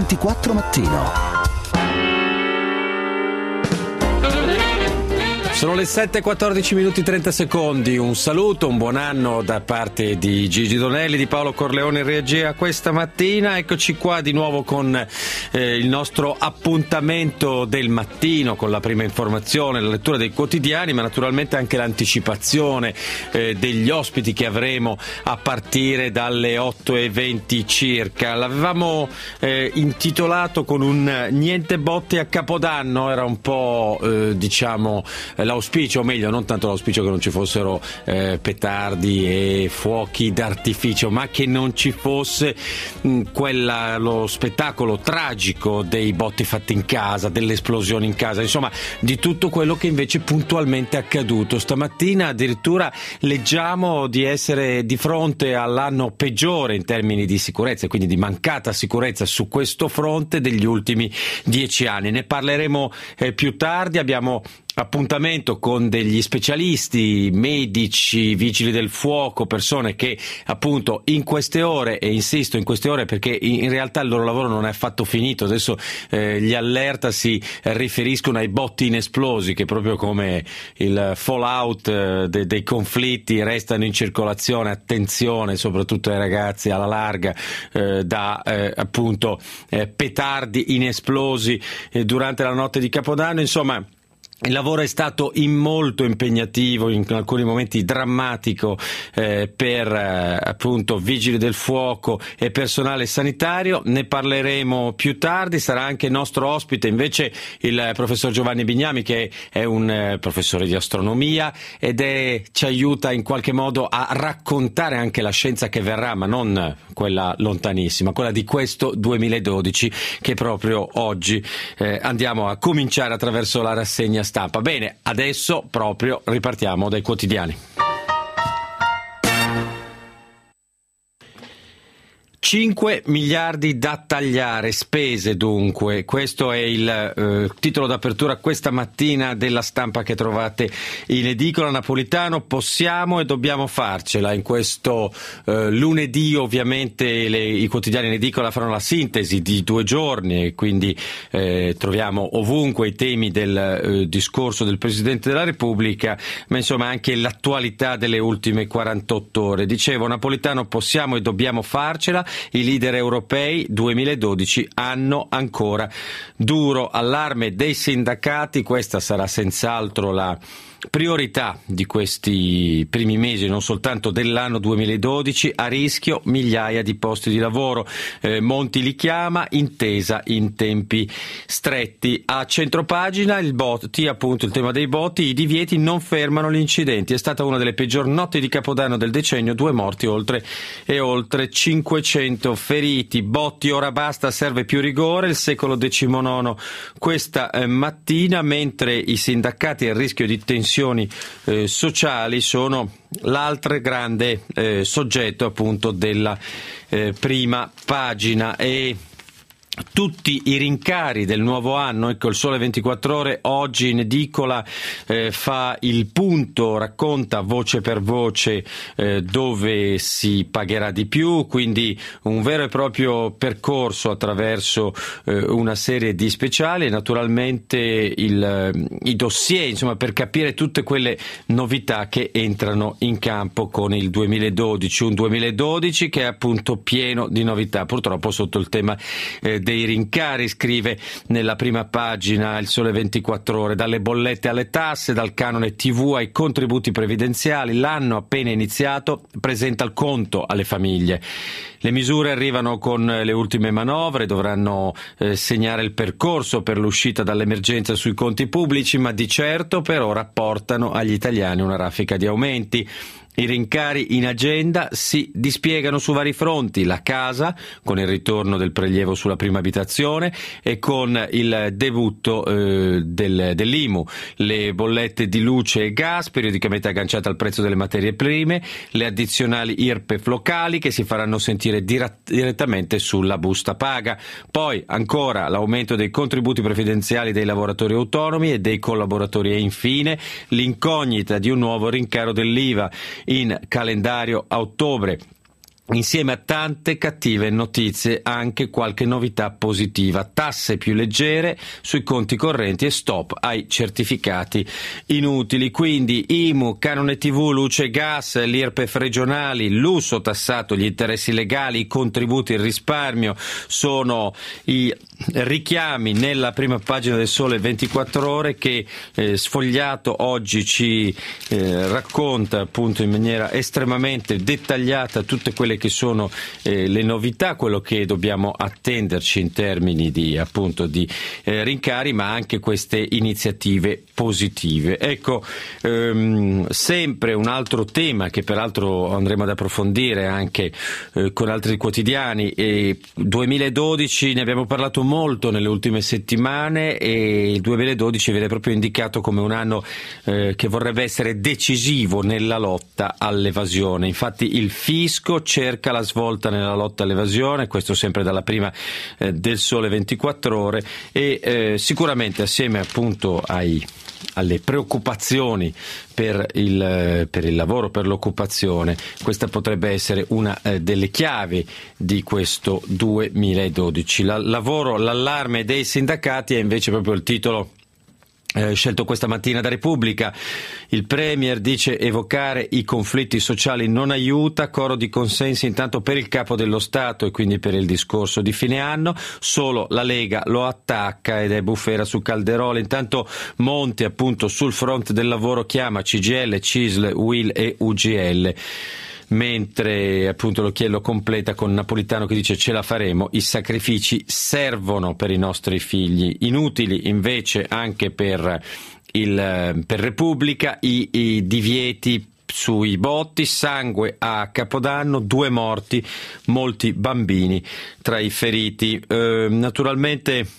24 Mattino. Sono le 7:14 minuti 30 secondi. Un saluto, un buon anno da parte di Gigi Donelli, di Paolo Corleone in regia questa mattina. Eccoci qua di nuovo con il nostro appuntamento del mattino, con la prima informazione, la lettura dei quotidiani, ma naturalmente anche l'anticipazione degli ospiti che avremo a partire dalle 8:20 circa. L'avevamo intitolato con un niente botte a Capodanno, era un po' l'auspicio, o meglio, non tanto l'auspicio che non ci fossero petardi e fuochi d'artificio, ma che non ci fosse lo spettacolo tragico dei botti fatti in casa, delle esplosioni in casa, insomma di tutto quello che invece puntualmente è accaduto. Stamattina addirittura leggiamo di essere di fronte all'anno peggiore in termini di sicurezza e quindi di mancata sicurezza su questo fronte degli ultimi 10 anni. Ne parleremo più tardi. Abbiamo appuntamento con degli specialisti, medici, vigili del fuoco, persone che appunto in queste ore, e insisto in queste ore perché in realtà il loro lavoro non è affatto finito, adesso gli allerta si riferiscono ai botti inesplosi che proprio come il fallout dei conflitti restano in circolazione. Attenzione soprattutto ai ragazzi alla larga da appunto petardi inesplosi durante la notte di Capodanno. Insomma, il lavoro è stato molto impegnativo, in alcuni momenti drammatico per appunto vigili del fuoco e personale sanitario. Ne parleremo più tardi. Sarà anche nostro ospite invece il professor Giovanni Bignami, che è un professore di astronomia ed ci aiuta in qualche modo a raccontare anche la scienza che verrà, ma non quella lontanissima, quella di questo 2012 che proprio oggi andiamo a cominciare attraverso la rassegna stampa. Bene, adesso proprio ripartiamo dai quotidiani. 5 miliardi da tagliare, spese dunque, questo è il titolo d'apertura questa mattina della Stampa che trovate in edicola. Napolitano, possiamo e dobbiamo farcela. In questo lunedì ovviamente i quotidiani in edicola faranno la sintesi di 2 giorni e quindi troviamo ovunque i temi del discorso del Presidente della Repubblica, ma insomma anche l'attualità delle ultime 48 ore. Dicevo, Napolitano, possiamo e dobbiamo farcela. I leader europei 2012 anno ancora duro, allarme dei sindacati, questa sarà senz'altro la priorità di questi primi mesi, non soltanto dell'anno 2012, a rischio migliaia di posti di lavoro. Monti li chiama, intesa in tempi stretti. A centropagina il tema dei botti, i divieti non fermano gli incidenti. È stata una delle peggior notti di Capodanno del decennio, 2 morti oltre 500 feriti. Botti, ora basta, serve più rigore, il secolo XIX questa mattina, mentre i sindacati a rischio di tensioni sociali sono l'altro grande soggetto appunto della prima pagina. E tutti i rincari del nuovo anno, ecco il Sole 24 Ore oggi in edicola fa il punto, racconta voce per voce dove si pagherà di più, quindi un vero e proprio percorso attraverso una serie di speciali e naturalmente i dossier, insomma, per capire tutte quelle novità che entrano in campo con il 2012, un 2012 che è appunto pieno di novità, purtroppo sotto il tema dei rincari, scrive nella prima pagina il Sole 24 Ore, dalle bollette alle tasse, dal canone TV ai contributi previdenziali, l'anno appena iniziato presenta il conto alle famiglie. Le misure arrivano con le ultime manovre, dovranno segnare il percorso per l'uscita dall'emergenza sui conti pubblici, ma di certo per ora portano agli italiani una raffica di aumenti. I rincari in agenda si dispiegano su vari fronti: la casa, con il ritorno del prelievo sulla prima abitazione e con il debutto dell'IMU, le bollette di luce e gas periodicamente agganciate al prezzo delle materie prime, le addizionali IRPEF locali che si faranno sentire direttamente sulla busta paga, poi ancora l'aumento dei contributi previdenziali dei lavoratori autonomi e dei collaboratori e infine l'incognita di un nuovo rincaro dell'IVA in calendario a ottobre. Insieme a tante cattive notizie, anche qualche novità positiva. Tasse più leggere sui conti correnti e stop ai certificati inutili. Quindi IMU, canone TV, luce e gas, l'IRPEF regionali, lusso tassato, gli interessi legali, i contributi, il risparmio sono i richiami nella prima pagina del Sole 24 Ore che Sfogliato oggi ci racconta appunto in maniera estremamente dettagliata tutte quelle che sono le novità, quello che dobbiamo attenderci in termini di appunto di rincari, ma anche queste iniziative positive. Ecco, sempre un altro tema che peraltro andremo ad approfondire anche con altri quotidiani. 2012 ne abbiamo parlato molto nelle ultime settimane e il 2012 viene proprio indicato come un anno che vorrebbe essere decisivo nella lotta all'evasione. Infatti il fisco cerca la svolta nella lotta all'evasione, questo sempre dalla prima del Sole 24 Ore e sicuramente assieme appunto alle preoccupazioni per il lavoro, per l'occupazione, questa potrebbe essere una delle chiavi di questo 2012. Lavoro, l'allarme dei sindacati è invece proprio il titolo scelto questa mattina da Repubblica. Il Premier dice evocare i conflitti sociali non aiuta, coro di consensi intanto per il Capo dello Stato e quindi per il discorso di fine anno, solo la Lega lo attacca ed è bufera su Calderoli. Intanto Monti appunto sul fronte del lavoro chiama CGIL, CISL, UIL e UGL. Mentre appunto l'occhiello completa con Napolitano che dice ce la faremo, i sacrifici servono per i nostri figli, inutili invece anche per Repubblica i divieti sui botti, sangue a Capodanno, 2 morti, molti bambini tra i feriti. Naturalmente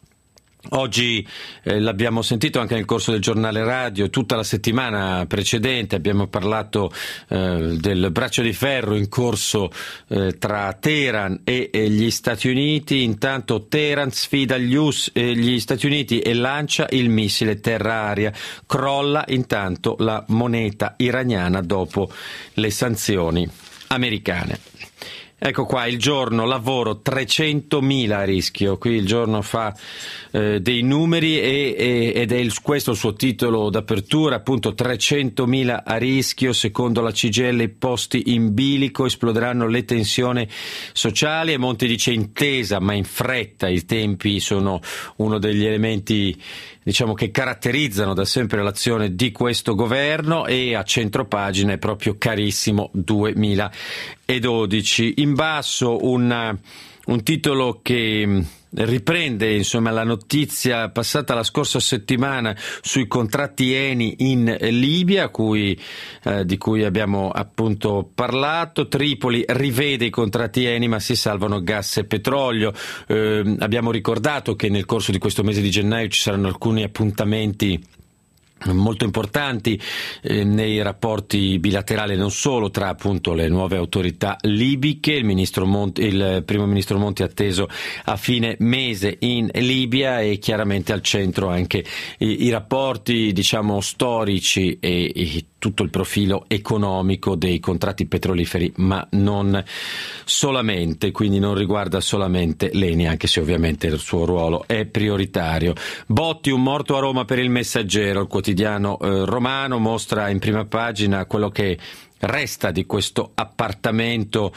oggi l'abbiamo sentito anche nel corso del giornale radio, tutta la settimana precedente abbiamo parlato del braccio di ferro in corso tra Teheran e gli Stati Uniti. Intanto Teheran sfida gli Stati Uniti e lancia il missile terra-aria, crolla intanto la moneta iraniana dopo le sanzioni americane. Ecco qua il Giorno, lavoro 300.000 a rischio, qui il Giorno fa dei numeri ed è questo il suo titolo d'apertura, appunto 300.000 a rischio, secondo la CGIL i posti in bilico, esploderanno le tensioni sociali e Monti dice intesa ma in fretta, i tempi sono uno degli elementi diciamo che caratterizzano da sempre l'azione di questo governo e a centropagina è proprio carissimo 2012. In basso un titolo che riprende insomma la notizia passata la scorsa settimana sui contratti Eni in Libia di cui abbiamo appunto parlato. Tripoli rivede i contratti Eni ma si salvano gas e petrolio. Abbiamo ricordato che nel corso di questo mese di gennaio ci saranno alcuni appuntamenti molto importanti nei rapporti bilaterali, non solo tra appunto le nuove autorità libiche, il primo ministro Monti atteso a fine mese in Libia e chiaramente al centro anche i rapporti diciamo storici e tutto il profilo economico dei contratti petroliferi, ma non solamente, quindi non riguarda solamente l'Eni, anche se ovviamente il suo ruolo è prioritario. Botti, un morto a Roma per il Messaggero, il quotidiano romano mostra in prima pagina quello che resta di questo appartamento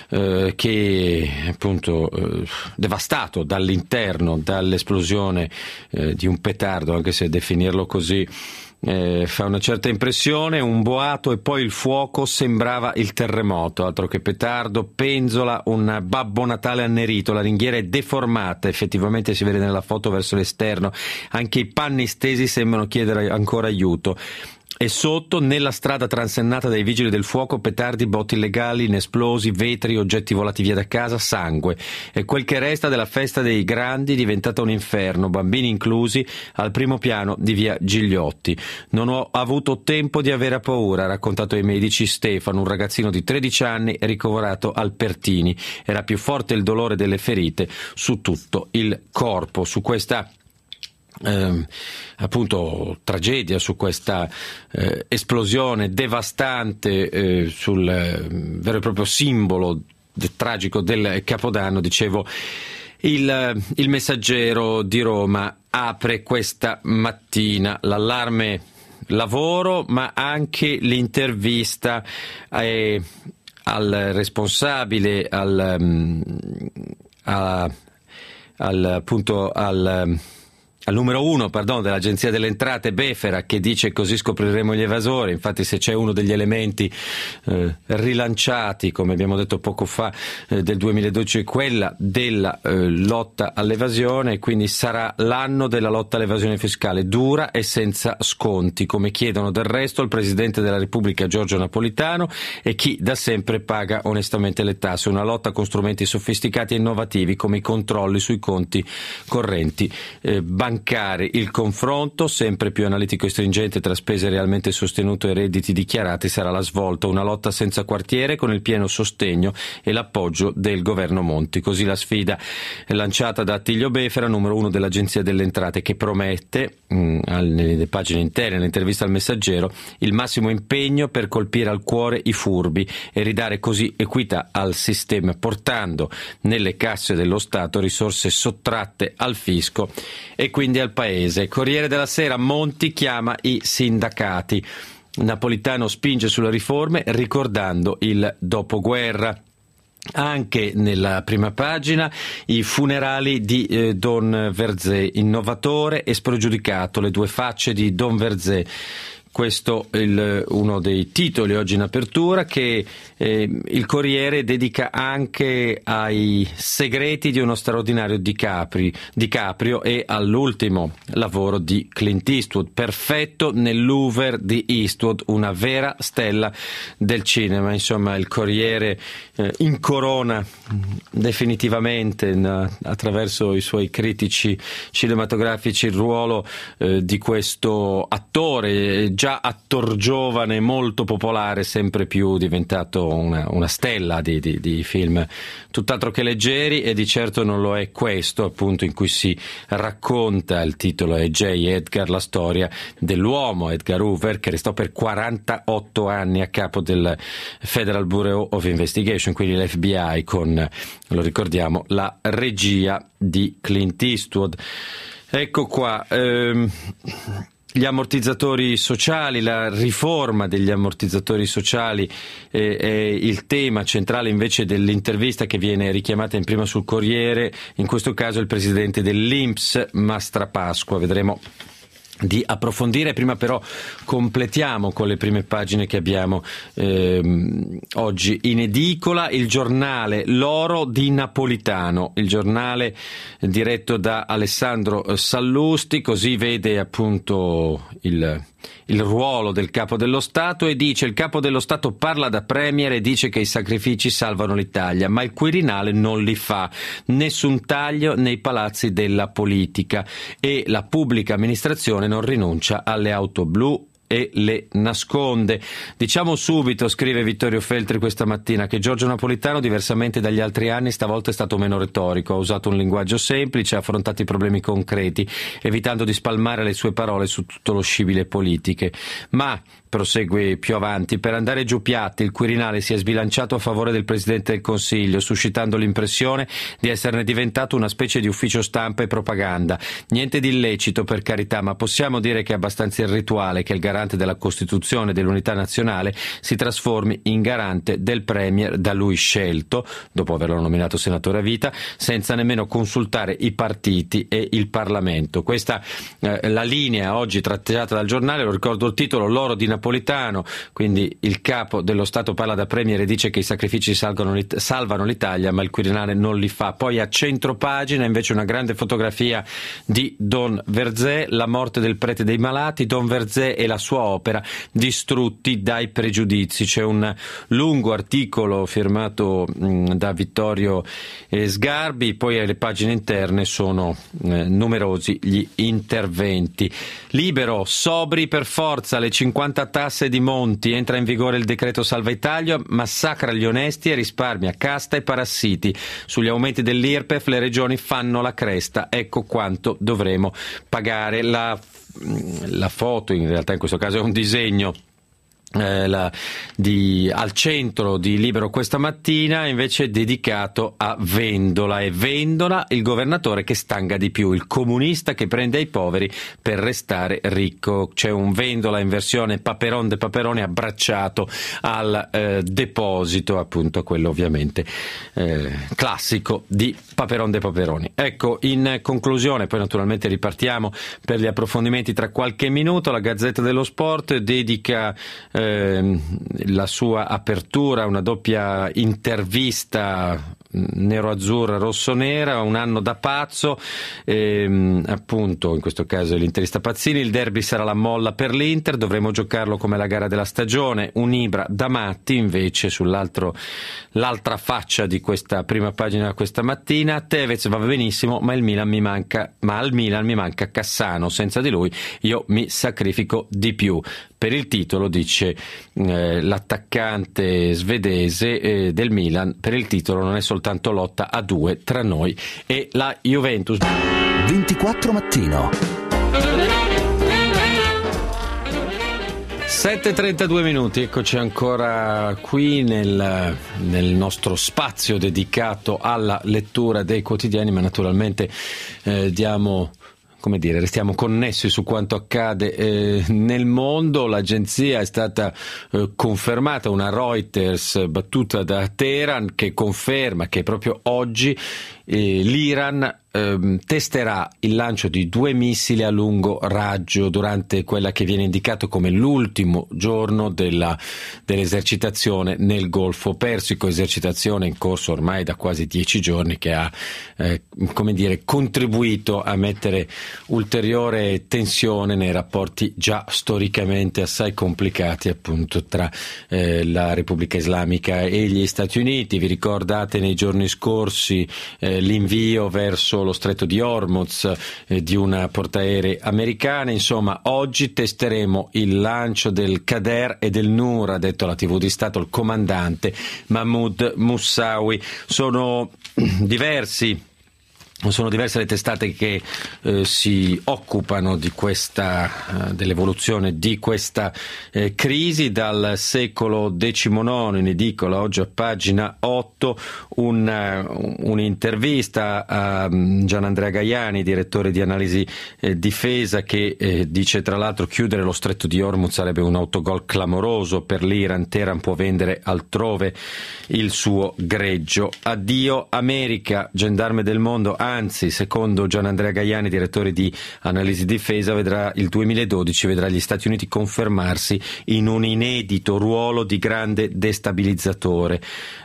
che appunto devastato dall'interno dall'esplosione di un petardo, anche se definirlo così fa una certa impressione. Un boato e poi il fuoco, sembrava il terremoto, altro che petardo, penzola, un Babbo Natale annerito, la ringhiera è deformata, effettivamente si vede nella foto verso l'esterno, anche i panni stesi sembrano chiedere ancora aiuto. E sotto, nella strada transennata dai vigili del fuoco, petardi, botti illegali, inesplosi, vetri, oggetti volati via da casa, sangue. E quel che resta della festa dei grandi diventata un inferno, bambini inclusi, al primo piano di via Gigliotti. Non ho avuto tempo di avere paura, ha raccontato ai medici Stefano, un ragazzino di 13 anni ricoverato al Pertini. Era più forte il dolore delle ferite su tutto il corpo. Su questa appunto tragedia, su questa esplosione devastante sul vero e proprio simbolo tragico del Capodanno. Dicevo, il Messaggero di Roma apre questa mattina l'allarme lavoro, ma anche l'intervista al responsabile, al numero uno, dell'Agenzia delle Entrate, Befera, che dice: così scopriremo gli evasori. Infatti, se c'è uno degli elementi rilanciati, come abbiamo detto poco fa, del 2012, è quella della lotta all'evasione, quindi sarà l'anno della lotta all'evasione fiscale, dura e senza sconti, come chiedono del resto il Presidente della Repubblica Giorgio Napolitano e chi da sempre paga onestamente le tasse. Una lotta con strumenti sofisticati e innovativi come i controlli sui conti correnti bancari. Il confronto sempre più analitico e stringente tra spese realmente sostenute e redditi dichiarati sarà la svolta, una lotta senza quartiere con il pieno sostegno e l'appoggio del governo Monti. Così la sfida è lanciata da Attilio Befera, numero uno dell'Agenzia delle Entrate, che promette nelle pagine interne, nell'intervista al Messaggero, il massimo impegno per colpire al cuore i furbi e ridare così equità al sistema, portando nelle casse dello Stato risorse sottratte al fisco e quindi al Paese. Corriere della Sera: Monti chiama i sindacati. Napolitano spinge sulle riforme ricordando il dopoguerra. Anche nella prima pagina i funerali di Don Verzé, innovatore e spregiudicato, le due facce di Don Verzé. Questo è uno dei titoli oggi in apertura, che il Corriere dedica anche ai segreti di uno straordinario DiCaprio e all'ultimo lavoro di Clint Eastwood, perfetto nel Louvre di Eastwood, una vera stella del cinema. Insomma, il Corriere incorona definitivamente attraverso i suoi critici cinematografici il ruolo di questo attore, già attor giovane, molto popolare, sempre più diventato una stella di film tutt'altro che leggeri, e di certo non lo è questo, appunto, in cui si racconta, il titolo è J. Edgar, la storia dell'uomo Edgar Hoover, che restò per 48 anni a capo del Federal Bureau of Investigation, quindi l'FBI, con, lo ricordiamo, la regia di Clint Eastwood. Ecco qua. Gli ammortizzatori sociali, la riforma degli ammortizzatori sociali è il tema centrale invece dell'intervista che viene richiamata in prima sul Corriere, in questo caso il presidente dell'INPS, Mastrapasqua. Vedremo di approfondire. Prima però completiamo con le prime pagine che abbiamo oggi in edicola. Il Giornale, l'oro di Napolitano, il giornale diretto da Alessandro Sallusti, così vede appunto il ruolo del Capo dello Stato, e dice: il Capo dello Stato parla da Premier e dice che i sacrifici salvano l'Italia, ma il Quirinale non li fa, nessun taglio nei palazzi della politica e la pubblica amministrazione non rinuncia alle auto blu e le nasconde. Diciamo subito, scrive Vittorio Feltri questa mattina, che Giorgio Napolitano, diversamente dagli altri anni, stavolta è stato meno retorico, ha usato un linguaggio semplice, ha affrontato i problemi concreti, evitando di spalmare le sue parole su tutto lo scibile politiche. Ma, prosegue più avanti, per andare giù piatti il Quirinale si è sbilanciato a favore del Presidente del Consiglio, suscitando l'impressione di esserne diventato una specie di ufficio stampa e propaganda. Niente di illecito, per carità, ma possiamo dire che è abbastanza irrituale che il garante della Costituzione e dell'unità nazionale si trasformi in garante del Premier da lui scelto, dopo averlo nominato senatore a vita, senza nemmeno consultare i partiti e il Parlamento. Questa la linea oggi tratteggiata dal giornale, lo ricordo il titolo: l'oro di Napolitano, quindi il Capo dello Stato parla da Premier e dice che i sacrifici salvano l'Italia, ma il Quirinale non li fa. Poi a centropagina invece una grande fotografia di Don Verzé, la morte del prete dei malati, Don Verzé e la sua opera distrutti dai pregiudizi. C'è un lungo articolo firmato da Vittorio Sgarbi, poi alle pagine interne sono numerosi gli interventi. Libero, sobri per forza, le 53 aumenta tasse di Monti, entra in vigore il decreto Salva Italia, massacra gli onesti e risparmia casta e parassiti. Sugli aumenti dell'IRPEF le regioni fanno la cresta, ecco quanto dovremo pagare. La foto, in realtà in questo caso è un disegno al centro di Libero questa mattina, invece dedicato a Vendola, e Vendola il governatore che stanga di più, il comunista che prende ai poveri per restare ricco. C'è un Vendola in versione Paperon de Paperone abbracciato al deposito, appunto quello ovviamente classico di Paperon de Paperoni. Ecco, in conclusione, poi naturalmente ripartiamo per gli approfondimenti tra qualche minuto, la Gazzetta dello Sport dedica la sua apertura a una doppia intervista nero-azzurra, rosso-nera, un anno da pazzo, appunto in questo caso l'interista Pazzini. Il derby sarà la molla per l'Inter, dovremo giocarlo come la gara della stagione. Un Ibra da matti invece l'altra faccia di questa prima pagina questa mattina. Tevez va benissimo, ma al Milan mi manca Cassano, senza di lui io mi sacrifico di più. Per il titolo, dice l'attaccante svedese del Milan, per il titolo non è soltanto lotta a due tra noi e la Juventus. 24 mattino. 7:32 minuti, eccoci ancora qui nel nostro spazio dedicato alla lettura dei quotidiani, ma naturalmente restiamo connessi su quanto accade nel mondo. L'agenzia è stata confermata, una Reuters battuta da Teheran, che conferma che proprio oggi l'Iran testerà il lancio di 2 missili a lungo raggio durante quella che viene indicato come l'ultimo giorno dell'esercitazione nel Golfo Persico, esercitazione in corso ormai da quasi 10 giorni che ha contribuito a mettere ulteriore tensione nei rapporti già storicamente assai complicati appunto tra la Repubblica Islamica e gli Stati Uniti. Vi ricordate nei giorni scorsi l'invio verso lo stretto di Hormuz di una portaerei americana. Insomma, oggi testeremo il lancio del Qader e del Nur, ha detto alla TV di Stato il comandante Mahmoud Moussaoui. Sono diverse le testate che si occupano di dell'evoluzione di questa crisi. Dal Secolo XIX in edicola, oggi a pagina 8, un'intervista a Gianandrea Gaiani, direttore di analisi difesa, che dice tra l'altro chiudere lo stretto di Hormuz sarebbe un autogol clamoroso per l'Iran. Teheran può vendere altrove il suo greggio. Addio America, gendarme del mondo. Anzi, secondo Gianandrea Gaiani, direttore di analisi difesa, il 2012 vedrà gli Stati Uniti confermarsi in un inedito ruolo di grande destabilizzatore.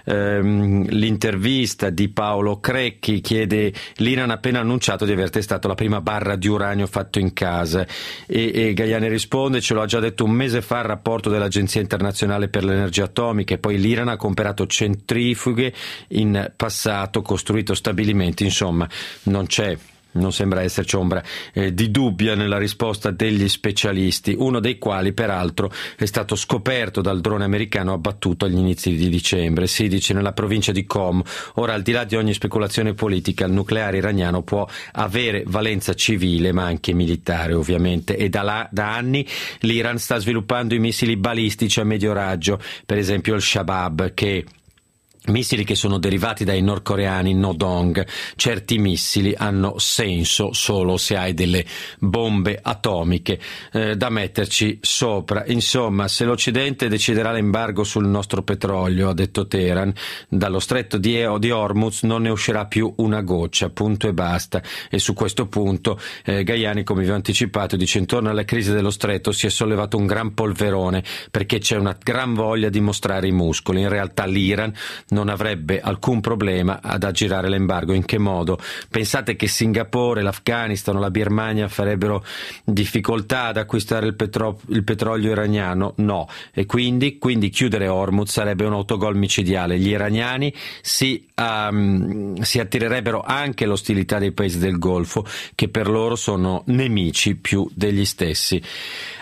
L'intervista di Paolo Crecchi chiede: l'Iran ha appena annunciato di aver testato la prima barra di uranio fatto in casa, e Gaiani risponde: ce lo ha già detto un mese fa il rapporto dell'Agenzia Internazionale per l'Energia Atomica, e poi l'Iran ha comprato centrifughe in passato, costruito stabilimenti. Insomma, non sembra esserci ombra di dubbio nella risposta degli specialisti, uno dei quali peraltro è stato scoperto dal drone americano abbattuto agli inizi di dicembre, si dice nella provincia di Qom. Ora, al di là di ogni speculazione politica, il nucleare iraniano può avere valenza civile ma anche militare, ovviamente, e da anni l'Iran sta sviluppando i missili balistici a medio raggio, per esempio il Shabab, missili che sono derivati dai nordcoreani Nodong. Certi missili hanno senso solo se hai delle bombe atomiche da metterci sopra. Insomma, se l'Occidente deciderà l'embargo sul nostro petrolio, ha detto Teheran, dallo stretto di Hormuz non ne uscirà più una goccia, punto e basta. E su questo punto Gaiani, come vi ho anticipato, dice: intorno alla crisi dello stretto si è sollevato un gran polverone perché c'è una gran voglia di mostrare i muscoli. In realtà l'Iran non avrebbe alcun problema ad aggirare l'embargo. In che modo? Pensate che Singapore, l'Afghanistan o la Birmania farebbero difficoltà ad acquistare il petrolio iraniano? No. E quindi chiudere Hormuz sarebbe un autogol micidiale. Gli iraniani si attirerebbero anche l'ostilità dei paesi del Golfo, che per loro sono nemici più degli stessi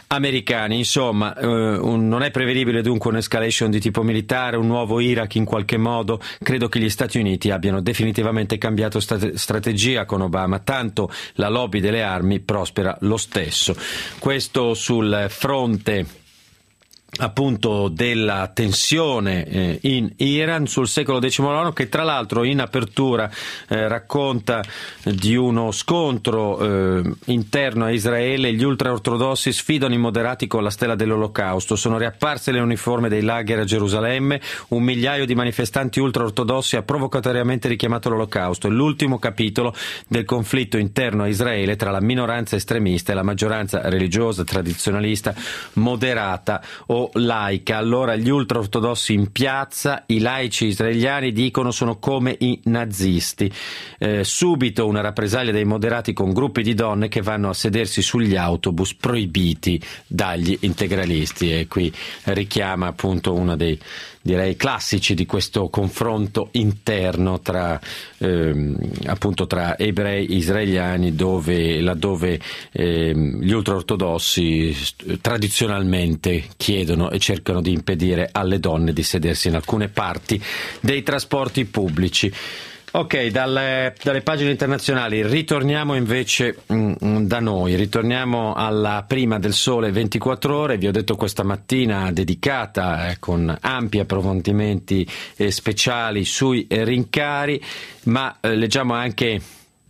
americani. Insomma, non è prevedibile dunque un'escalation di tipo militare, un nuovo Iraq in qualche modo. Credo che gli Stati Uniti abbiano definitivamente cambiato strategia con Obama, tanto la lobby delle armi prospera lo stesso. Questo sul fronte appunto della tensione in Iran. Sul secolo XIX, che tra l'altro in apertura racconta di uno scontro interno a Israele. Gli ultraortodossi sfidano i moderati con la stella dell'Olocausto, sono riapparse le uniformi dei lager a Gerusalemme, 1 migliaio di manifestanti ultraortodossi ha provocatoriamente richiamato l'Olocausto. È l'ultimo capitolo del conflitto interno a Israele tra la minoranza estremista e la maggioranza religiosa, tradizionalista, moderata o laica. Allora gli ultraortodossi in piazza, i laici israeliani dicono sono come i nazisti. Subito una rappresaglia dei moderati con gruppi di donne che vanno a sedersi sugli autobus proibiti dagli integralisti, e qui richiama appunto uno dei, direi, classici di questo confronto interno tra appunto tra ebrei israeliani, laddove gli ultraortodossi tradizionalmente chiedono e cercano di impedire alle donne di sedersi in alcune parti dei trasporti pubblici. Ok, dalle pagine internazionali ritorniamo invece da noi, ritorniamo alla prima del Sole 24 Ore, vi ho detto questa mattina dedicata con ampi approfondimenti speciali sui rincari, ma leggiamo anche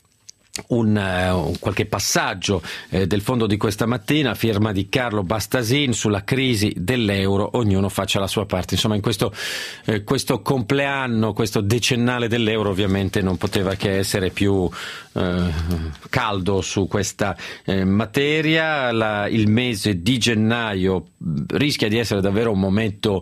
qualche passaggio del fondo di questa mattina, firma di Carlo Bastasin, sulla crisi dell'euro, ognuno faccia la sua parte. Insomma, in questo compleanno, questo decennale dell'euro, ovviamente non poteva che essere più caldo su questa materia. Il mese di gennaio rischia di essere davvero un momento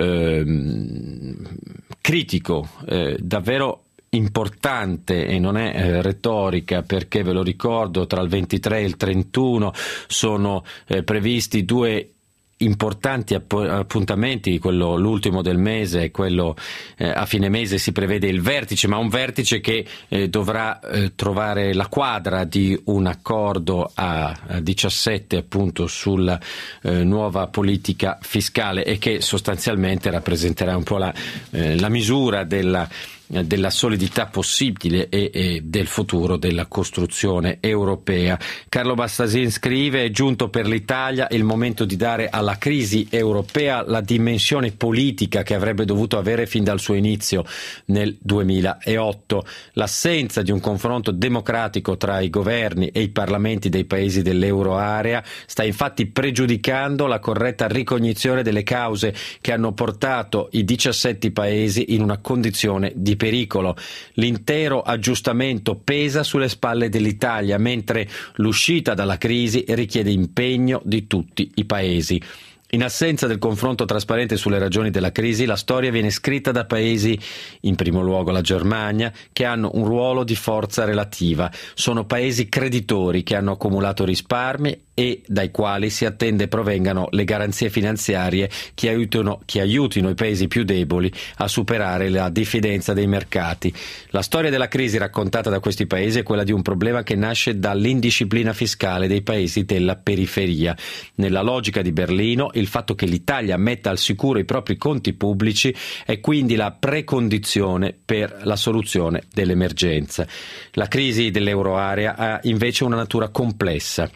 critico, davvero importante, e non è retorica, perché ve lo ricordo, tra il 23 e il 31 sono previsti 2 importanti appuntamenti, l'ultimo del mese e quello a fine mese si prevede il vertice, ma un vertice che dovrà trovare la quadra di un accordo a 17 appunto sulla nuova politica fiscale, e che sostanzialmente rappresenterà un po' la misura della solidità possibile e del futuro della costruzione europea. Carlo Bastasin scrive: è giunto per l'Italia il momento di dare alla crisi europea la dimensione politica che avrebbe dovuto avere fin dal suo inizio nel 2008. L'assenza di un confronto democratico tra i governi e i parlamenti dei paesi dell'euroarea sta infatti pregiudicando la corretta ricognizione delle cause che hanno portato i 17 paesi in una condizione di pericolo. L'intero aggiustamento pesa sulle spalle dell'Italia, mentre l'uscita dalla crisi richiede impegno di tutti i paesi. In assenza del confronto trasparente sulle ragioni della crisi, la storia viene scritta da paesi, in primo luogo la Germania, che hanno un ruolo di forza relativa. Sono paesi creditori che hanno accumulato risparmi e dai quali si attende provengano le garanzie finanziarie che aiutino i paesi più deboli a superare la diffidenza dei mercati. La storia della crisi raccontata da questi paesi è quella di un problema che nasce dall'indisciplina fiscale dei paesi della periferia. Nella logica di Berlino, il fatto che l'Italia metta al sicuro i propri conti pubblici è quindi la precondizione per la soluzione dell'emergenza. La crisi dell'euroarea ha invece una natura complessa.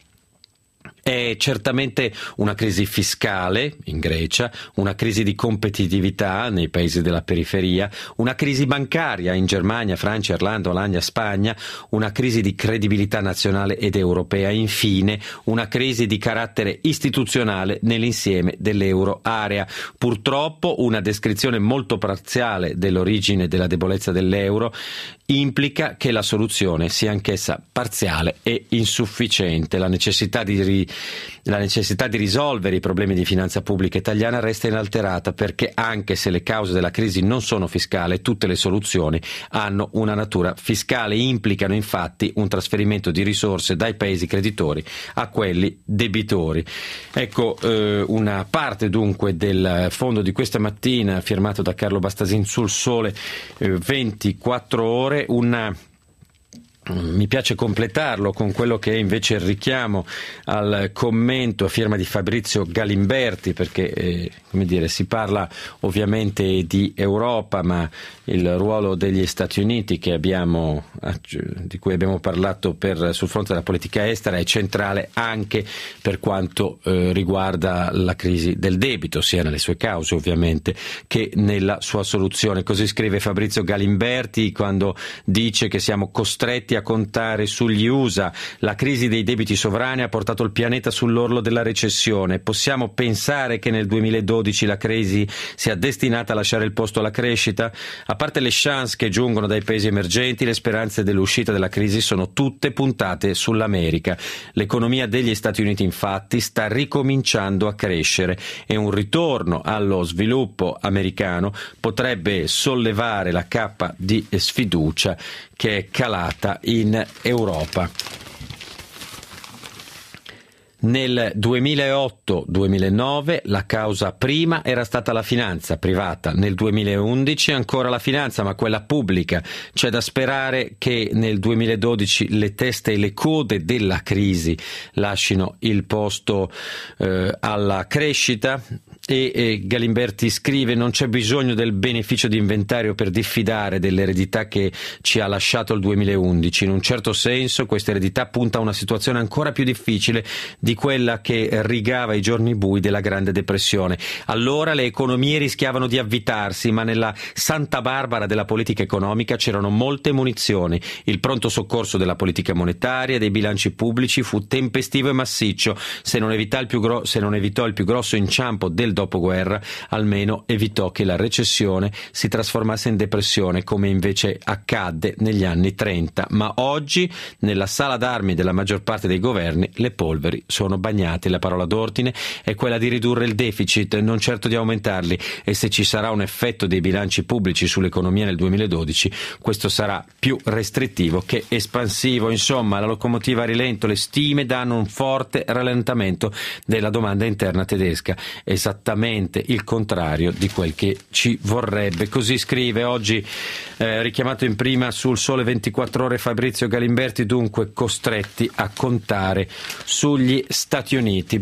È certamente una crisi fiscale in Grecia, una crisi di competitività nei paesi della periferia, una crisi bancaria in Germania, Francia, Irlanda, Olanda, Spagna, una crisi di credibilità nazionale ed europea, infine una crisi di carattere istituzionale nell'insieme dell'euroarea. Purtroppo una descrizione molto parziale dell'origine della debolezza dell'euro implica che la soluzione sia anch'essa parziale e insufficiente. La necessità di risolvere i problemi di finanza pubblica italiana resta inalterata, perché anche se le cause della crisi non sono fiscali, tutte le soluzioni hanno una natura fiscale, implicano infatti un trasferimento di risorse dai paesi creditori a quelli debitori. Ecco una parte dunque del fondo di questa mattina, firmato da Carlo Bastasin sul Sole 24 Ore, Mi piace completarlo con quello che è invece il richiamo al commento a firma di Fabrizio Galimberti, perché si parla ovviamente di Europa, ma il ruolo degli Stati Uniti di cui abbiamo parlato sul fronte della politica estera è centrale anche per quanto riguarda la crisi del debito, sia nelle sue cause ovviamente che nella sua soluzione. Così scrive Fabrizio Galimberti quando dice che siamo costretti a contare sugli USA. La crisi dei debiti sovrani ha portato il pianeta sull'orlo della recessione. Possiamo pensare che nel 2012 la crisi sia destinata a lasciare il posto alla crescita? A parte le chance che giungono dai paesi emergenti, le speranze dell'uscita della crisi sono tutte puntate sull'America. L'economia degli Stati Uniti infatti sta ricominciando a crescere e un ritorno allo sviluppo americano potrebbe sollevare la cappa di sfiducia che è calata in Europa. Nel 2008-2009 la causa prima era stata la finanza privata, nel 2011 ancora la finanza, ma quella pubblica. C'è da sperare che nel 2012 le teste e le code della crisi lascino il posto alla crescita. E Galimberti scrive: non c'è bisogno del beneficio di inventario per diffidare dell'eredità che ci ha lasciato il 2011. In un certo senso questa eredità punta a una situazione ancora più difficile di quella che rigava i giorni bui della Grande Depressione. Allora le economie rischiavano di avvitarsi, ma nella Santa Barbara della politica economica c'erano molte munizioni. Il pronto soccorso della politica monetaria e dei bilanci pubblici fu tempestivo e massiccio. Se non evitò il più grosso inciampo del dopoguerra, almeno evitò che la recessione si trasformasse in depressione, come invece accadde negli anni 30. Ma oggi, nella sala d'armi della maggior parte dei governi, le polveri sono bagnate. La parola d'ordine è quella di ridurre il deficit, non certo di aumentarli, e se ci sarà un effetto dei bilanci pubblici sull'economia nel 2012, questo sarà più restrittivo che espansivo. Insomma, la locomotiva a rilento, le stime danno un forte rallentamento della domanda interna tedesca, esattamente il contrario di quel che ci vorrebbe. Così scrive oggi, richiamato in prima sul Sole 24 Ore, Fabrizio Galimberti, dunque costretti a contare sugli Stati Uniti.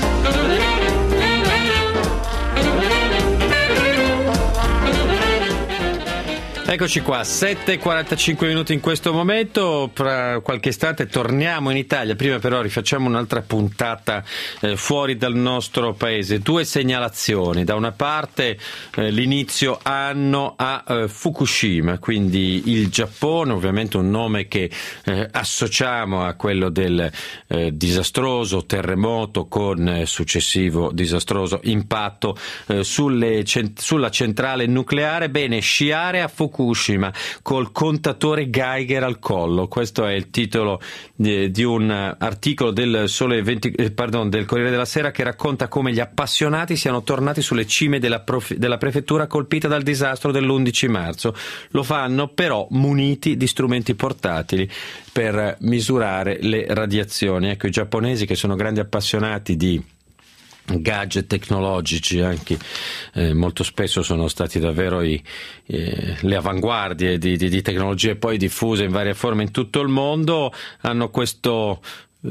Eccoci qua, 7:45 minuti in questo momento. Fra qualche istante torniamo in Italia. Prima però rifacciamo un'altra puntata fuori dal nostro paese. Due segnalazioni. Da una parte l'inizio anno a Fukushima, quindi il Giappone, ovviamente un nome che associamo a quello del disastroso terremoto con successivo disastroso impatto sulla centrale nucleare. Bene, sciare a Fukushima col contatore Geiger al collo. Questo è il titolo di un articolo del del Corriere della Sera, che racconta come gli appassionati siano tornati sulle cime della prefettura colpita dal disastro dell'11 marzo. Lo fanno però muniti di strumenti portatili per misurare le radiazioni. Ecco, i giapponesi, che sono grandi appassionati di gadget tecnologici, anche molto spesso sono stati davvero le avanguardie di tecnologie poi diffuse in varie forme in tutto il mondo, hanno questo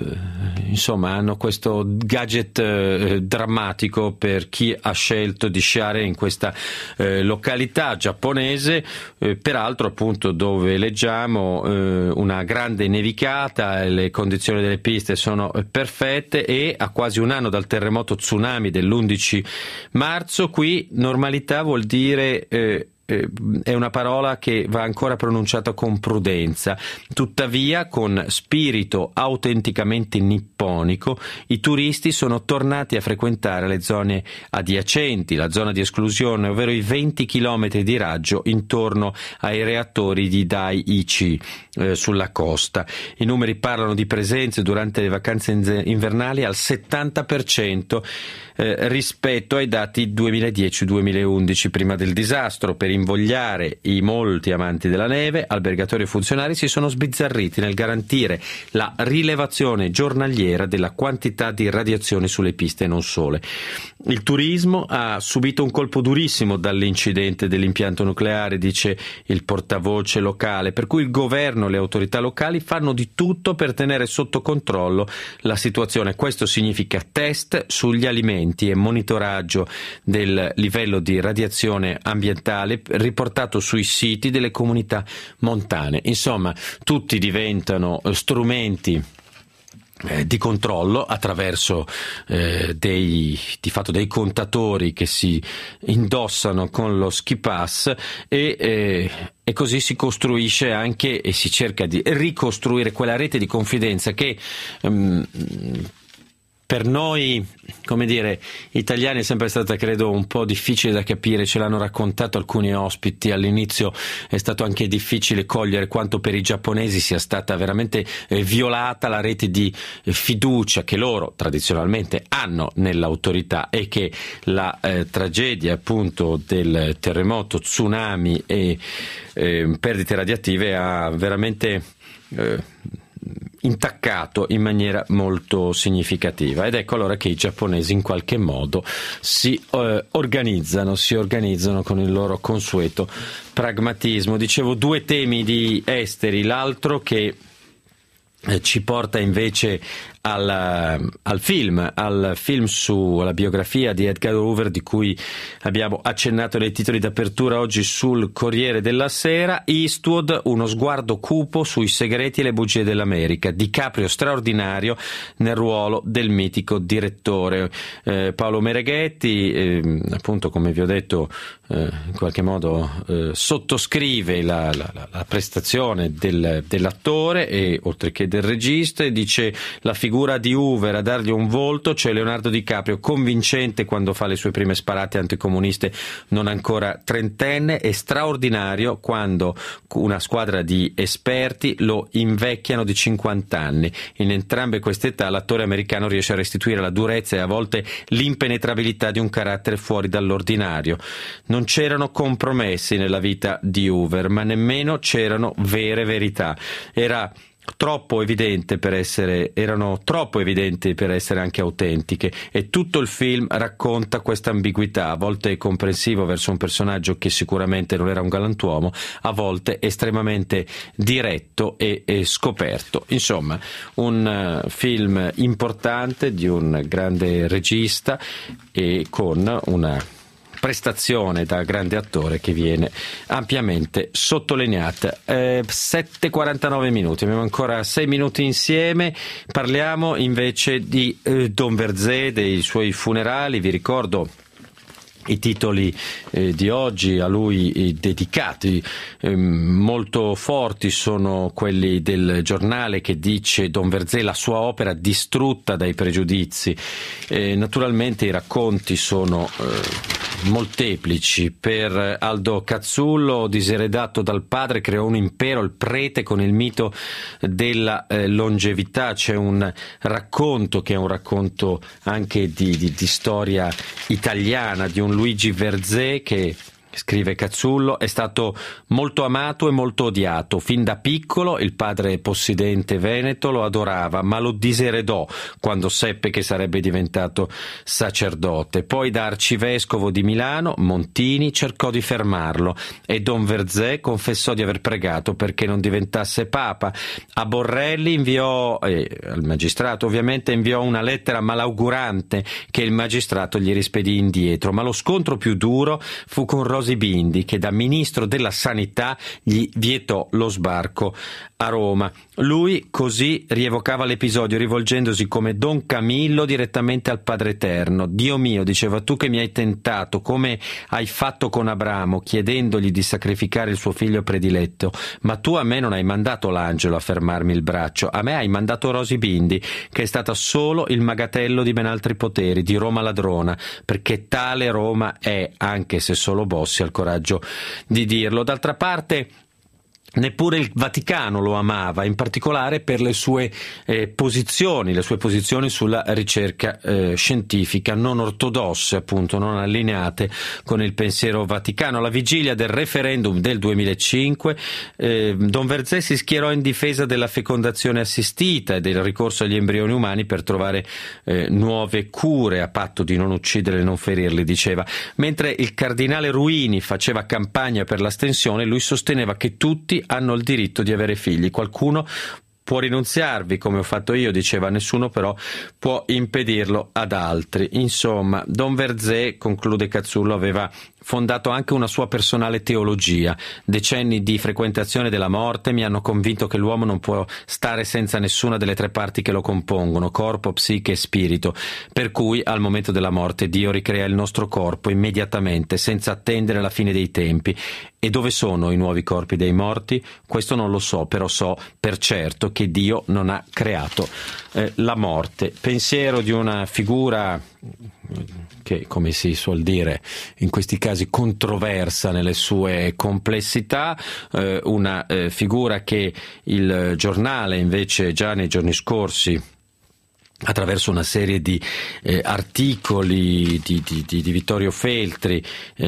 gadget drammatico per chi ha scelto di sciare in questa località giapponese, peraltro appunto dove leggiamo una grande nevicata, le condizioni delle piste sono perfette e a quasi un anno dal terremoto tsunami dell'11 marzo qui normalità vuol dire è una parola che va ancora pronunciata con prudenza. Tuttavia, con spirito autenticamente nipponico, i turisti sono tornati a frequentare le zone adiacenti, la zona di esclusione, ovvero i 20 chilometri di raggio intorno ai reattori di Daiichi sulla costa. I numeri parlano di presenze durante le vacanze invernali al 70%. rispetto ai dati 2010-2011 prima del disastro. Per invogliare i molti amanti della neve, albergatori e funzionari si sono sbizzarriti nel garantire la rilevazione giornaliera della quantità di radiazioni sulle piste e non sole. Il turismo ha subito un colpo durissimo dall'incidente dell'impianto nucleare, dice il portavoce locale, per cui il governo e le autorità locali fanno di tutto per tenere sotto controllo la situazione. Questo significa test sugli alimenti e monitoraggio del livello di radiazione ambientale riportato sui siti delle comunità montane. Insomma, tutti diventano strumenti di controllo attraverso dei contatori che si indossano con lo ski pass e così si costruisce anche e si cerca di ricostruire quella rete di confidenza che per noi, come dire, italiani è sempre stata, credo, un po' difficile da capire. Ce l'hanno raccontato alcuni ospiti. All'inizio è stato anche difficile cogliere quanto per i giapponesi sia stata veramente violata la rete di fiducia che loro tradizionalmente hanno nell'autorità, e che la tragedia appunto del terremoto, tsunami e perdite radioattive ha veramente intaccato in maniera molto significativa. Ed ecco allora che i giapponesi in qualche modo si organizzano con il loro consueto pragmatismo. Dicevo, due temi di esteri, l'altro che ci porta invece al film sulla biografia di Edgar Hoover, di cui abbiamo accennato nei titoli d'apertura oggi sul Corriere della Sera. Eastwood, uno sguardo cupo sui segreti e le bugie dell'America. DiCaprio straordinario nel ruolo del mitico direttore. Paolo Mereghetti, appunto, come vi ho detto, in qualche modo sottoscrive la prestazione dell'attore e oltre che del regista, e dice: la figura di Hoover a dargli un volto, c'è Leonardo DiCaprio, convincente quando fa le sue prime sparate anticomuniste non ancora trentenne, e straordinario quando una squadra di esperti lo invecchiano di 50 anni. In entrambe queste età l'attore americano riesce a restituire la durezza e a volte l'impenetrabilità di un carattere fuori dall'ordinario. Non c'erano compromessi nella vita di Hoover, ma nemmeno c'erano vere verità. Erano troppo evidenti per essere anche autentiche, e tutto il film racconta questa ambiguità, a volte comprensivo verso un personaggio che sicuramente non era un galantuomo, a volte estremamente diretto e scoperto. Insomma, un film importante di un grande regista e con una prestazione da grande attore che viene ampiamente sottolineata. 7:49 minuti, abbiamo ancora 6 minuti insieme. Parliamo invece di Don Verzé, dei suoi funerali. Vi ricordo i titoli di oggi a lui dedicati, molto forti sono quelli del Giornale, che dice: Don Verzé, la sua opera distrutta dai pregiudizi. Naturalmente i racconti sono molteplici. Per Aldo Cazzullo, diseredato dal padre, creò un impero, il prete, con il mito della longevità. C'è un racconto che è un racconto anche di storia italiana, di un Luigi Verzé che, scrive Cazzullo, è stato molto amato e molto odiato. Fin da piccolo il padre possidente veneto lo adorava, ma lo diseredò quando seppe che sarebbe diventato sacerdote. Poi, da arcivescovo di Milano, Montini cercò di fermarlo e Don Verzé confessò di aver pregato perché non diventasse papa. A Borrelli al magistrato ovviamente inviò una lettera malaugurante che il magistrato gli rispedì indietro, ma lo scontro più duro fu con Rosy Bindi, che da ministro della sanità gli vietò lo sbarco a Roma. Lui così rievocava l'episodio, rivolgendosi come Don Camillo direttamente al Padre Eterno. Dio mio, diceva, tu che mi hai tentato come hai fatto con Abramo, chiedendogli di sacrificare il suo figlio prediletto, ma tu a me non hai mandato l'angelo a fermarmi il braccio, a me hai mandato Rosy Bindi, che è stata solo il magatello di ben altri poteri, di Roma ladrona, perché tale Roma è, anche se solo Bossi ha il coraggio di dirlo. D'altra parte, Neppure il Vaticano lo amava, in particolare per le sue posizioni sulla ricerca scientifica non ortodosse, appunto, non allineate con il pensiero vaticano. Alla vigilia del referendum del 2005, Don Verzé si schierò in difesa della fecondazione assistita e del ricorso agli embrioni umani per trovare nuove cure, a patto di non ucciderli e non ferirli, diceva. Mentre il cardinale Ruini faceva campagna per l'astensione, lui sosteneva che tutti hanno il diritto di avere figli. Qualcuno può rinunziarvi, come ho fatto io, diceva, nessuno però può impedirlo ad altri. Insomma, Don Verzé, conclude Cazzullo, aveva fondato anche una sua personale teologia. Decenni di frequentazione della morte mi hanno convinto che l'uomo non può stare senza nessuna delle tre parti che lo compongono, corpo, psiche e spirito, per cui al momento della morte Dio ricrea il nostro corpo immediatamente, senza attendere la fine dei tempi. E dove sono i nuovi corpi dei morti? Questo non lo so, però so per certo che Dio non ha creato la morte. Pensiero di una figura che, come si suol dire in questi casi, controversa nelle sue complessità, una figura che il giornale invece già nei giorni scorsi, attraverso una serie di articoli di Vittorio Feltri,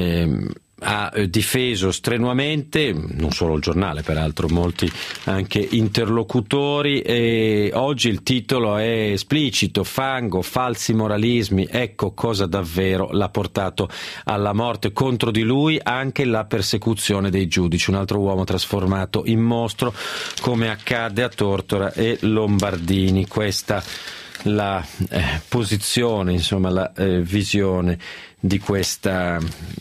ha difeso strenuamente, non solo il giornale peraltro, molti anche interlocutori, e oggi il titolo è esplicito: fango, falsi moralismi, ecco cosa davvero l'ha portato alla morte. Contro di lui anche la persecuzione dei giudici, un altro uomo trasformato in mostro, come accadde a Tortora e Lombardini. Questa la posizione, insomma la visione di questa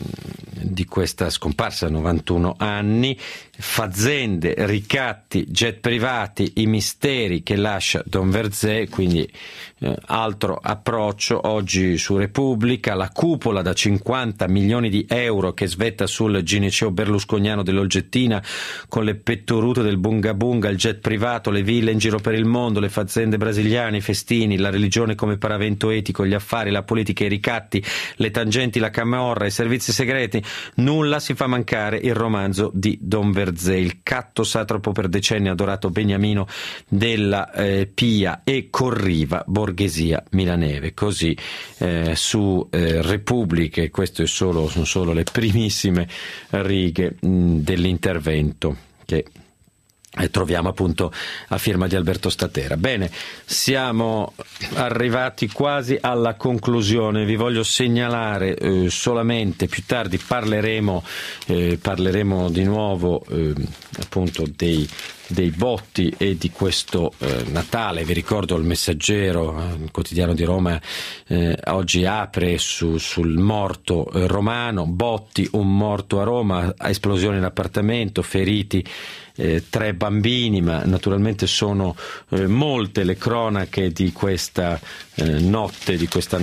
scomparsa a 91 anni. Fazzende, ricatti, jet privati, i misteri che lascia Don Verzé, quindi altro approccio. Oggi su Repubblica: la cupola da 50 milioni di euro che svetta sul gineceo berlusconiano dell'Olgettina, con le pettorute del Bunga Bunga, il jet privato, le ville in giro per il mondo, le fazzende brasiliane, i festini, la religione come paravento etico, gli affari, la politica, i ricatti, le tangenti, la camorra, i servizi segreti. Nulla si fa mancare il romanzo di Don Verzé, il catto satrapo per decenni adorato beniamino della pia e corriva borghesia milanese. Così su Repubblica, e queste sono solo le primissime righe dell'intervento che troviamo appunto a firma di Alberto Statera. Bene, siamo arrivati quasi alla conclusione. Vi voglio segnalare solamente, più tardi parleremo di nuovo appunto dei botti e di questo Natale. Vi ricordo il Messaggero, il quotidiano di Roma, oggi apre sul morto romano. Botti, un morto a Roma, esplosione in appartamento, feriti 3 bambini, ma naturalmente sono molte le cronache di questa notte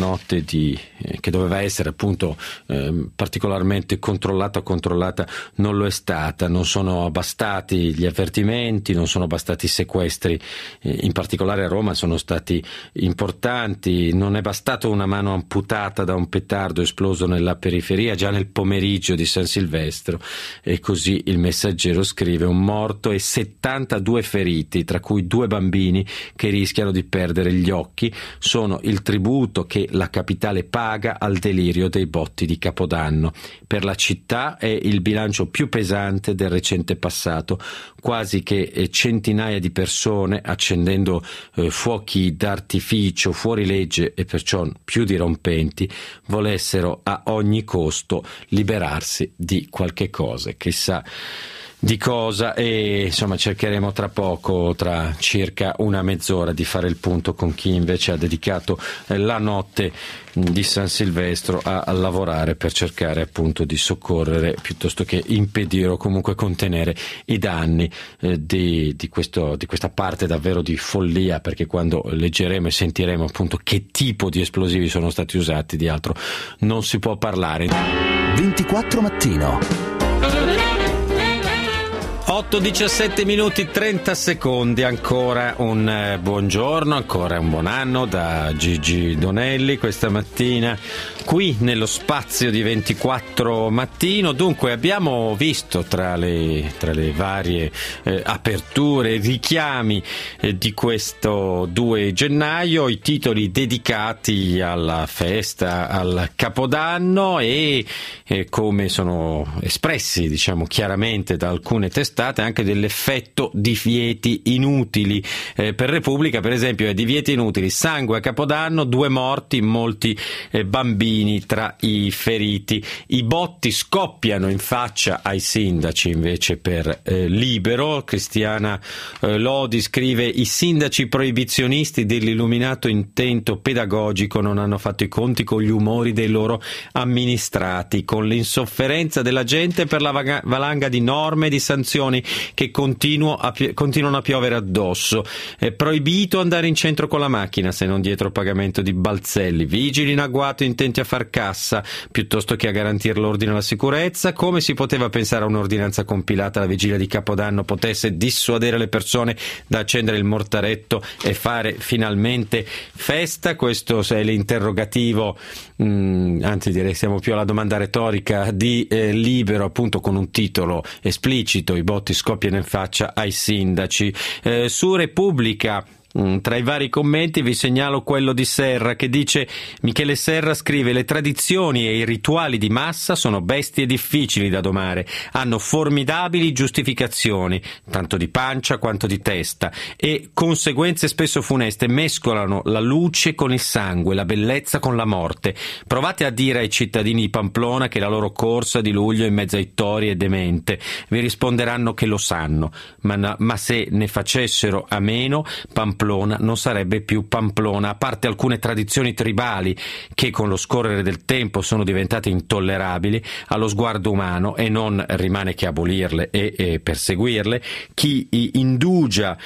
che doveva essere appunto particolarmente controllata, non lo è stata. Non sono bastati gli avvertimenti, non sono bastati i sequestri, in particolare a Roma sono stati importanti. Non è bastato una mano amputata da un petardo esploso nella periferia già nel pomeriggio di San Silvestro, e così il Messaggero scrive: un morto e 72 feriti, tra cui 2 bambini che rischiano di perdere gli occhi, sono il tributo che la capitale paga al delirio dei botti di Capodanno. Per la città è il bilancio più pesante del recente passato, quasi che centinaia di persone, accendendo fuochi d'artificio fuori legge e perciò più dirompenti, volessero a ogni costo liberarsi di qualche cosa, chissà di cosa. E insomma cercheremo tra circa una mezz'ora di fare il punto con chi invece ha dedicato la notte di San Silvestro a lavorare per cercare appunto di soccorrere piuttosto che impedire o comunque contenere i danni di questa parte davvero di follia, perché quando leggeremo e sentiremo appunto che tipo di esplosivi sono stati usati, di altro non si può parlare. 24 mattino. 8:17 minuti 30 secondi, ancora un buongiorno, ancora un buon anno da Gigi Donelli questa mattina qui nello spazio di 24 Mattino. Dunque abbiamo visto tra le varie aperture, richiami di questo 2 gennaio i titoli dedicati alla festa, al Capodanno e come sono espressi chiaramente da alcune testate anche dell'effetto divieti inutili. Per Repubblica per esempio è divieti inutili, sangue a Capodanno, 2 morti, molti bambini tra i feriti. I botti scoppiano in faccia ai sindaci invece per Libero. Cristiana Lodi scrive: i sindaci proibizionisti dell'illuminato intento pedagogico non hanno fatto i conti con gli umori dei loro amministrati, con l'insofferenza della gente per la valanga di norme e di sanzioni che continuano a piovere addosso. È proibito andare in centro con la macchina se non dietro pagamento di balzelli, vigili in agguato intenti a far cassa piuttosto che a garantire l'ordine e la sicurezza. Come si poteva pensare a un'ordinanza compilata alla vigilia di Capodanno potesse dissuadere le persone da accendere il mortaretto e fare finalmente festa? Questo è l'interrogativo, anzi direi siamo più alla domanda retorica di Libero, appunto con un titolo esplicito: i botti scoppiano in faccia ai sindaci. Su Repubblica, tra i vari commenti vi segnalo quello di Serra che dice: Michele Serra scrive: le tradizioni e i rituali di massa sono bestie difficili da domare, hanno formidabili giustificazioni, tanto di pancia quanto di testa, e conseguenze spesso funeste, mescolano la luce con il sangue, la bellezza con la morte. Provate a dire ai cittadini di Pamplona che la loro corsa di luglio in mezzo ai tori è demente, vi risponderanno che lo sanno, ma se ne facessero a meno, Pamplona non sarebbe più Pamplona. A parte alcune tradizioni tribali che con lo scorrere del tempo sono diventate intollerabili allo sguardo umano e non rimane che abolirle e perseguirle, chi indugia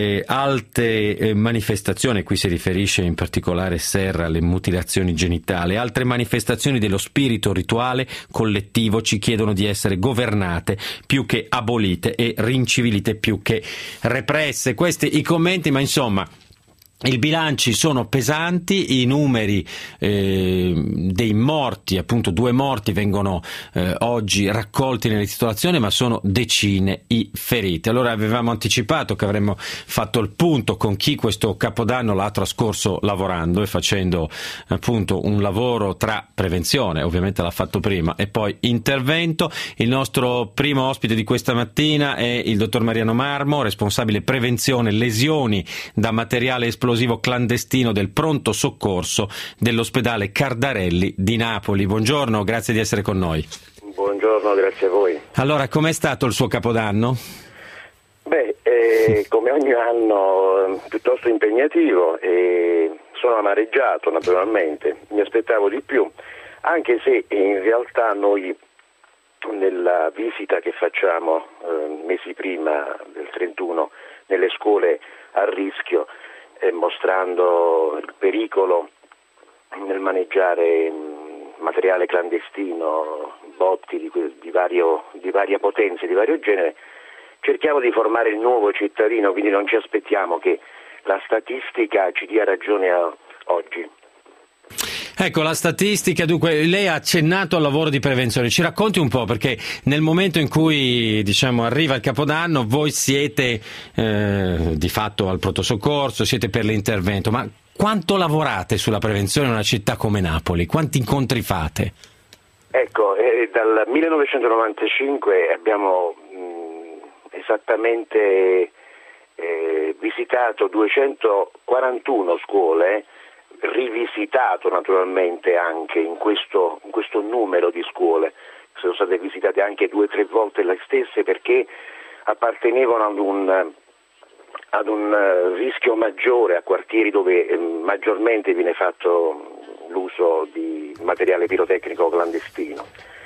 alte manifestazioni, qui si riferisce in particolare Serra alle mutilazioni genitali, altre manifestazioni dello spirito rituale collettivo ci chiedono di essere governate più che abolite e rincivilite più che represse. Questi i commenti, ma insomma i bilanci sono pesanti, i numeri dei morti, appunto 2 morti vengono oggi raccolti nelle titolazioni, ma sono decine i feriti. Allora avevamo anticipato che avremmo fatto il punto con chi questo Capodanno l'ha trascorso lavorando e facendo appunto un lavoro tra prevenzione, ovviamente l'ha fatto prima, e poi intervento. Il nostro primo ospite di questa mattina è il dottor Mariano Marmo, responsabile prevenzione lesioni da materiale esplosivo clandestino del pronto soccorso dell'ospedale Cardarelli di Napoli. Buongiorno, grazie di essere con noi. Buongiorno, grazie a voi. Allora, com'è stato il suo Capodanno? Come ogni anno piuttosto impegnativo e sono amareggiato naturalmente, mi aspettavo di più, anche se in realtà noi nella visita che facciamo mesi prima del 31 nelle scuole a rischio, mostrando il pericolo nel maneggiare materiale clandestino, botti di varia potenza, di vario genere, cerchiamo di formare il nuovo cittadino, quindi non ci aspettiamo che la statistica ci dia ragione oggi. Ecco, la statistica, dunque, lei ha accennato al lavoro di prevenzione, ci racconti un po', perché nel momento in cui arriva il Capodanno voi siete di fatto al pronto soccorso, siete per l'intervento, ma quanto lavorate sulla prevenzione in una città come Napoli? Quanti incontri fate? Ecco, dal 1995 abbiamo esattamente visitato 241 scuole, rivisitato naturalmente anche in questo numero di scuole. Sono state visitate anche 2 o 3 volte le stesse perché appartenevano ad un rischio maggiore, a quartieri dove maggiormente viene fatto l'uso di materiale pirotecnico clandestino.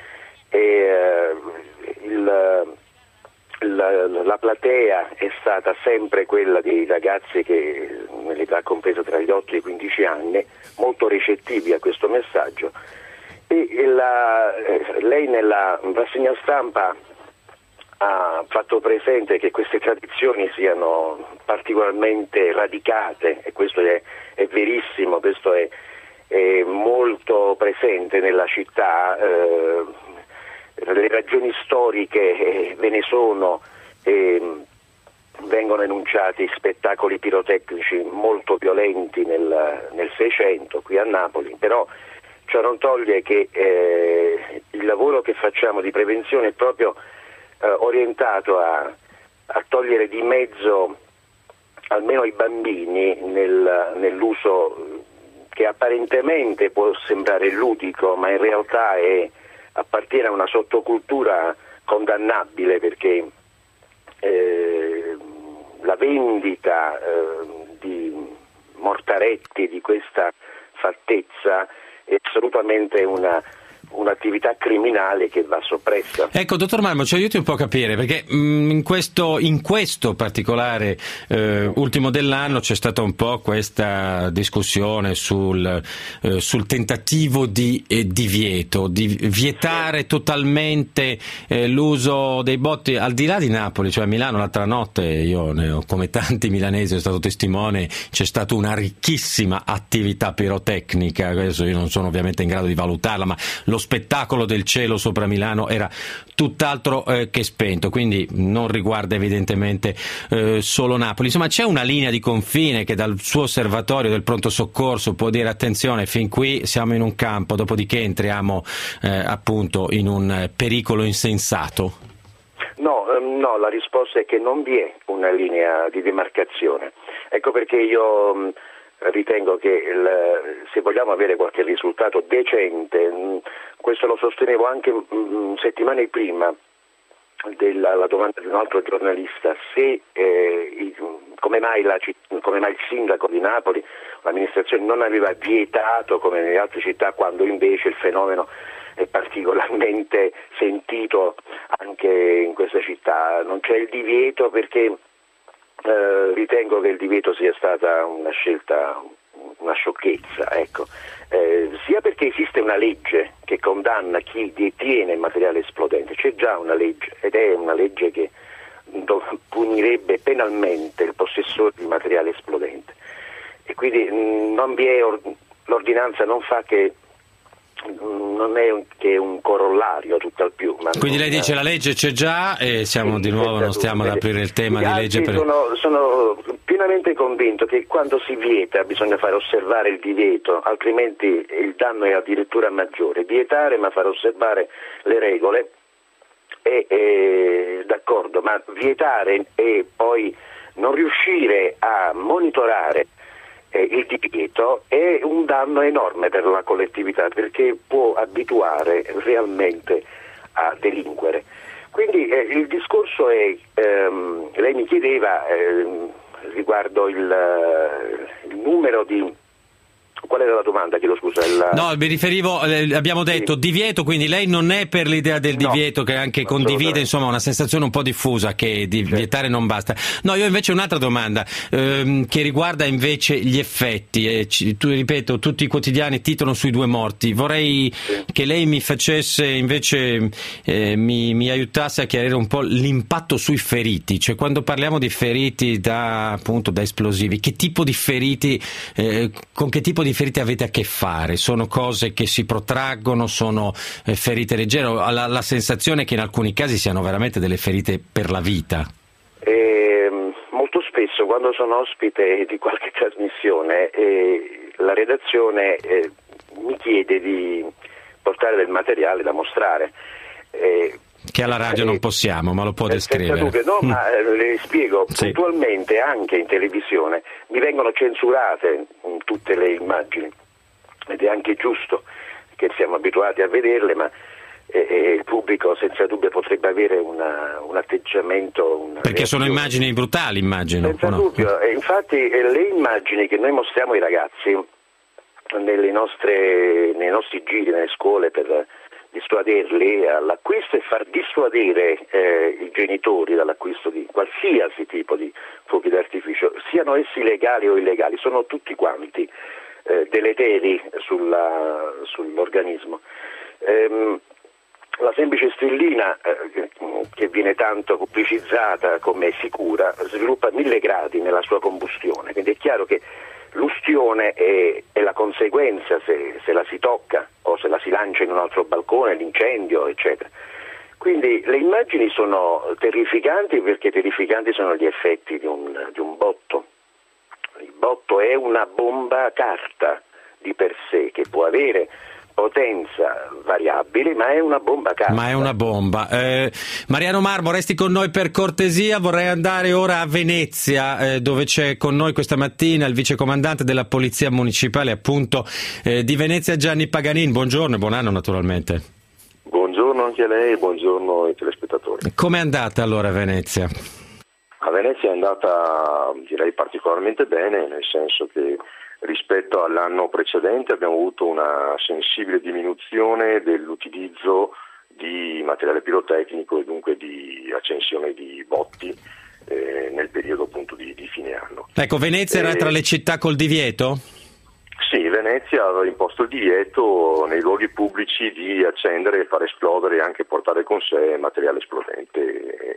La platea è stata sempre quella dei ragazzi che nell'età compresa tra gli 8 e i 15 anni, molto recettivi a questo messaggio, e lei nella rassegna stampa ha fatto presente che queste tradizioni siano particolarmente radicate, e questo è verissimo, questo è molto presente nella città. Le ragioni storiche ve ne sono, vengono enunciati spettacoli pirotecnici molto violenti nel Seicento qui a Napoli, però ciò non toglie che il lavoro che facciamo di prevenzione è proprio orientato a togliere di mezzo almeno i bambini nell'uso che apparentemente può sembrare ludico, ma in realtà appartiene a una sottocultura condannabile, perché la vendita di mortaretti di questa fattezza è assolutamente un'attività criminale che va soppressa. Ecco, dottor Marmo, ci aiuti un po' a capire, perché in questo particolare ultimo dell'anno c'è stata un po' questa discussione sul tentativo di divieto, di vietare totalmente l'uso dei botti, al di là di Napoli, cioè a Milano l'altra notte, io come tanti milanesi ho stato testimone, c'è stata una ricchissima attività pirotecnica. Adesso io non sono ovviamente in grado di valutarla, ma lo spettacolo del cielo sopra Milano era tutt'altro che spento, quindi non riguarda evidentemente solo Napoli. Insomma, c'è una linea di confine che dal suo osservatorio del pronto soccorso può dire: attenzione, fin qui siamo in un campo, dopodiché entriamo appunto in un pericolo insensato? No, la risposta è che non vi è una linea di demarcazione. Ecco perché io ritengo che se vogliamo avere qualche risultato decente, questo lo sostenevo anche settimane prima della domanda di un altro giornalista, come mai il sindaco di Napoli, l'amministrazione non aveva vietato come nelle altre città, quando invece il fenomeno è particolarmente sentito anche in questa città. Non c'è il divieto perché ritengo che il divieto sia stata una scelta, una sciocchezza, ecco. Sia perché esiste una legge che condanna chi detiene materiale esplodente, c'è già una legge, ed è una legge che punirebbe penalmente il possessore di materiale esplodente, e quindi non vi è l'ordinanza non fa che non è che un corollario tutt'al più. Quindi lei dice la legge c'è già e siamo di nuovo, non stiamo ad aprire il tema di legge. Sono pienamente convinto che quando si vieta bisogna far osservare il divieto, altrimenti il danno è addirittura maggiore. Vietare ma far osservare le regole è d'accordo, ma vietare e poi non riuscire a monitorare il divieto è un danno enorme per la collettività, perché può abituare realmente a delinquere. Quindi il discorso è, lei mi chiedeva riguardo il numero di... Qual era la domanda? Chiedo scusa. No, mi riferivo, abbiamo detto divieto, quindi lei non è per l'idea del divieto, che anche condivide, insomma, una sensazione un po' diffusa che di vietare non basta. No, io invece un'altra domanda che riguarda invece gli effetti. Ripeto, tutti i quotidiani titolano sui 2 morti. Vorrei che lei mi facesse invece, mi aiutasse a chiarire un po' l'impatto sui feriti. Cioè, quando parliamo di feriti da esplosivi, che tipo di feriti, con che tipo di ferite avete a che fare? Sono cose che si protraggono, sono ferite leggere? Ho la sensazione che in alcuni casi siano veramente delle ferite per la vita. Molto spesso quando sono ospite di qualche trasmissione la redazione mi chiede di portare del materiale da mostrare. Che alla radio non possiamo, ma lo può descrivere. Senza dubbio, no, ma le spiego, puntualmente anche in televisione mi vengono censurate tutte le immagini, ed è anche giusto che siamo abituati a vederle, ma il pubblico senza dubbio potrebbe avere un atteggiamento... Perché sono immagini brutali, immagino. Senza dubbio, infatti le immagini che noi mostriamo ai ragazzi nei nostri giri, nelle scuole, per dissuaderli all'acquisto e far dissuadere i genitori dall'acquisto di qualsiasi tipo di fuochi d'artificio, siano essi legali o illegali, sono tutti quanti deleteri sull'organismo. la semplice stellina che viene tanto pubblicizzata come sicura sviluppa 1000 gradi nella sua combustione, quindi è chiaro che l'ustione è la conseguenza se la si tocca o se la si lancia in un altro balcone, l'incendio, eccetera. Quindi le immagini sono terrificanti, perché terrificanti sono gli effetti di un botto. Il botto è una bomba carta di per sé, che può avere potenza variabile, ma è una bomba carta. Ma è una bomba. Mariano Marmo, resti con noi per cortesia. Vorrei andare ora a Venezia, dove c'è con noi questa mattina il vicecomandante della Polizia Municipale, appunto, di Venezia, Gianni Paganin. Buongiorno e buon anno, naturalmente. Buongiorno anche a lei e buongiorno ai telespettatori. Com'è andata allora a Venezia? A Venezia è andata, direi, particolarmente bene, nel senso che rispetto all'anno precedente abbiamo avuto una sensibile diminuzione dell'utilizzo di materiale pirotecnico e dunque di accensione di botti nel periodo appunto di fine anno. Ecco, Venezia era tra le città col divieto? Sì, Venezia aveva imposto il divieto nei luoghi pubblici di accendere, far esplodere e anche portare con sé materiale esplodente,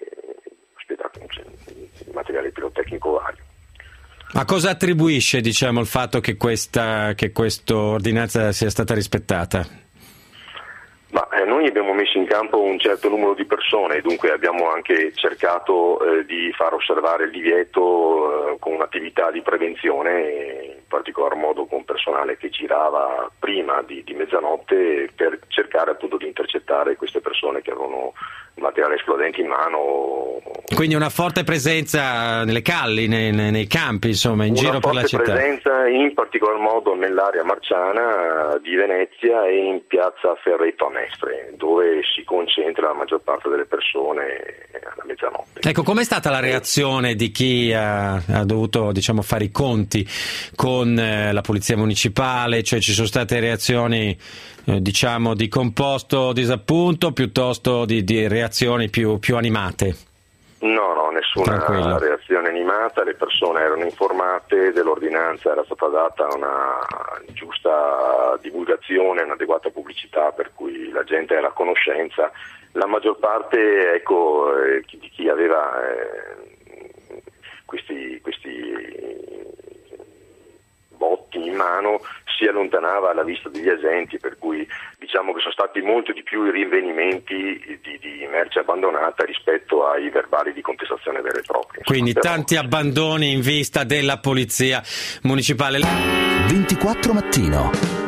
materiale pirotecnico vario. A cosa attribuisce, il fatto che questa ordinanza sia stata rispettata? Ma noi abbiamo messo in campo un certo numero di persone, dunque abbiamo anche cercato di far osservare il divieto con un'attività di prevenzione, in particolar modo con personale che girava prima di mezzanotte, per cercare appunto di intercettare queste persone che avevano materiale esplodente in mano. Quindi una forte presenza nelle calli, nei campi, insomma, in giro per la città. Una forte presenza in particolar modo nell'area marciana di Venezia e in piazza Ferretto a Mestre, dove si concentra la maggior parte delle persone alla mezzanotte. Ecco, com'è stata la reazione di chi ha dovuto, fare i conti con la polizia municipale? Cioè, ci sono state reazioni di composto disappunto, piuttosto di reazioni più animate? No, nessuna reazione animata, le persone erano informate dell'ordinanza, era stata data una giusta divulgazione, un'adeguata pubblicità, per cui la gente era a conoscenza. La maggior parte, di chi aveva questi botti in mano si allontanava alla vista degli agenti, per cui diciamo che sono stati molto di più i rinvenimenti di merce abbandonata rispetto ai verbali di contestazione vere e proprie. Quindi tanti abbandoni in vista della polizia municipale. 24 mattino.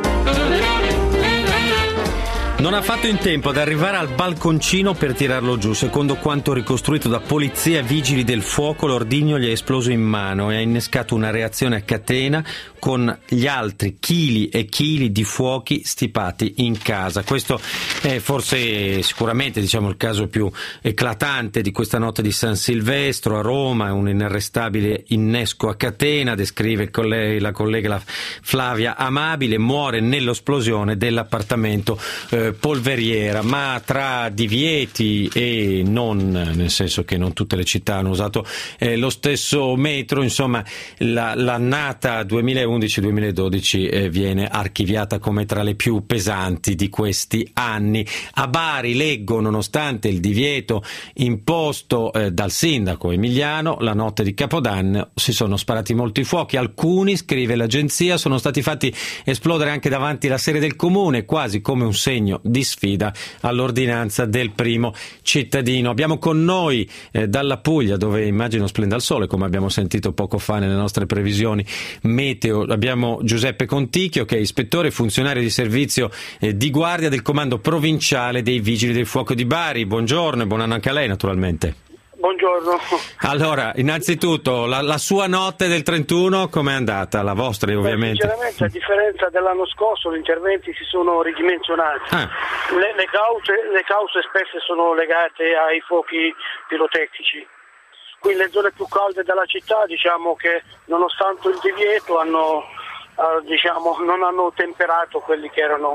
Non ha fatto in tempo ad arrivare al balconcino per tirarlo giù. Secondo quanto ricostruito da polizia e vigili del fuoco, l'ordigno gli è esploso in mano e ha innescato una reazione a catena con gli altri chili e chili di fuochi stipati in casa. Questo è sicuramente il caso più eclatante di questa notte di San Silvestro a Roma. Un inarrestabile innesco a catena, descrive la collega Flavia Amabile, muore nell'esplosione dell'appartamento Polveriera. Ma tra divieti e non, nel senso che non tutte le città hanno usato lo stesso metro, l'annata 2011-2012 viene archiviata come tra le più pesanti di questi anni. A Bari, leggo, nonostante il divieto imposto dal sindaco Emiliano, la notte di Capodanno si sono sparati molti fuochi. Alcuni, scrive l'agenzia, sono stati fatti esplodere anche davanti alla sede del comune, quasi come un segno di sfida all'ordinanza del primo cittadino. Abbiamo con noi dalla Puglia, dove immagino splenda il sole, come abbiamo sentito poco fa nelle nostre previsioni meteo, abbiamo Giuseppe Conticchio, che è ispettore e funzionario di servizio di guardia del comando provinciale dei Vigili del Fuoco di Bari. Buongiorno e buon anno anche a lei, naturalmente. Buongiorno. Allora, innanzitutto, la sua notte del 31 com'è andata? La vostra, ovviamente. Sinceramente, a differenza dell'anno scorso, gli interventi si sono ridimensionati. Le cause spesso sono legate ai fuochi pirotecnici. Qui le zone più calde della città, che nonostante il divieto non hanno temperato quelli che erano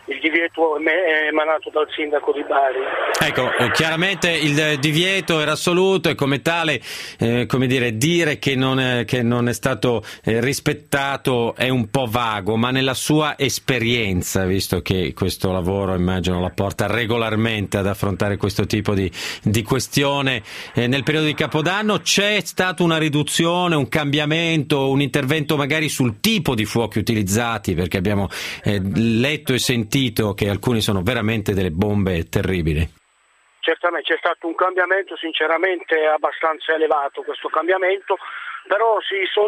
il divieto è emanato dal sindaco di Bari. Ecco, chiaramente il divieto era assoluto e come tale, dire che non è stato rispettato è un po' vago, ma nella sua esperienza, visto che questo lavoro immagino la porta regolarmente ad affrontare questo tipo di questione, nel periodo di Capodanno c'è stata una riduzione, un cambiamento, un intervento magari sul tipo di fuochi utilizzati, perché abbiamo letto e sentito che alcuni sono veramente delle bombe terribili. Certamente c'è stato un cambiamento, sinceramente abbastanza elevato questo cambiamento, però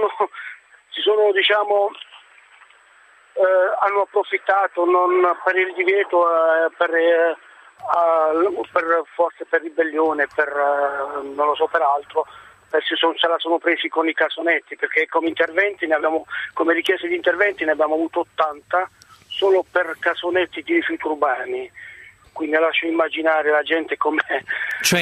hanno approfittato non per il divieto, forse per ribellione, non lo so, per altro. Se la sono presi con i cassonetti, perché come richieste di interventi ne abbiamo avuto 80 solo per cassonetti di rifiuti urbani, quindi lascio immaginare la gente come cioè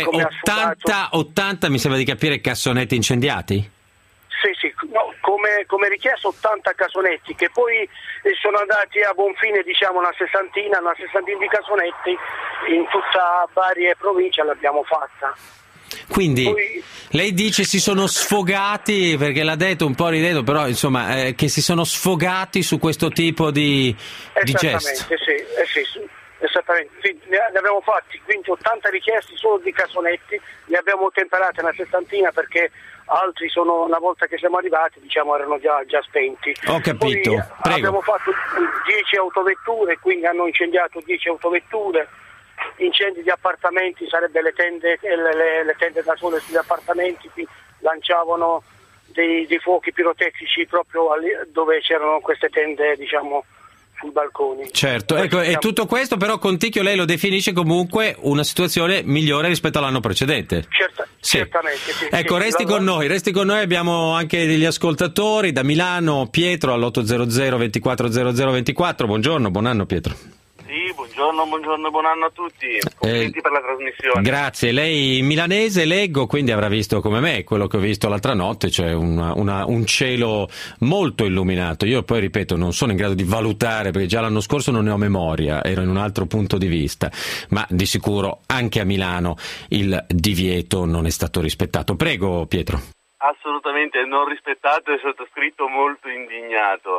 80 mi sembra di capire cassonetti incendiati? Sì, no, come richiesto 80 cassonetti che poi sono andati a buon fine, diciamo una sessantina di cassonetti in tutta varie province l'abbiamo fatta. Quindi lei dice si sono sfogati, perché l'ha detto un po' ridendo, però insomma che si sono sfogati su questo tipo di gesto. Sì, esattamente. Sì, ne abbiamo fatti quindi 80 richiesti solo di cassonetti, ne abbiamo temperate una sessantina perché altri una volta che siamo arrivati erano già spenti. Ho capito. Poi, prego. Abbiamo fatto 10 autovetture, quindi hanno incendiato 10 autovetture. Incendi di appartamenti, sarebbe le tende da sole sugli appartamenti, lanciavano dei fuochi pirotecnici proprio dove c'erano queste tende, sui balconi. Certo, ecco, e tutto questo però Conticchio lei lo definisce comunque una situazione migliore rispetto all'anno precedente. Certamente, sì. Ecco, resti con noi, abbiamo anche degli ascoltatori da Milano, Pietro all'800 240024. Buongiorno, buon anno Pietro. Sì, buongiorno, buon anno a tutti. Complimenti per la trasmissione. Grazie. Lei milanese, leggo, quindi avrà visto come me quello che ho visto l'altra notte, cioè un cielo molto illuminato. Io poi ripeto, non sono in grado di valutare perché già l'anno scorso non ne ho memoria, ero in un altro punto di vista, ma di sicuro anche a Milano il divieto non è stato rispettato. Prego Pietro. Assolutamente non rispettato e sottoscritto, molto indignato.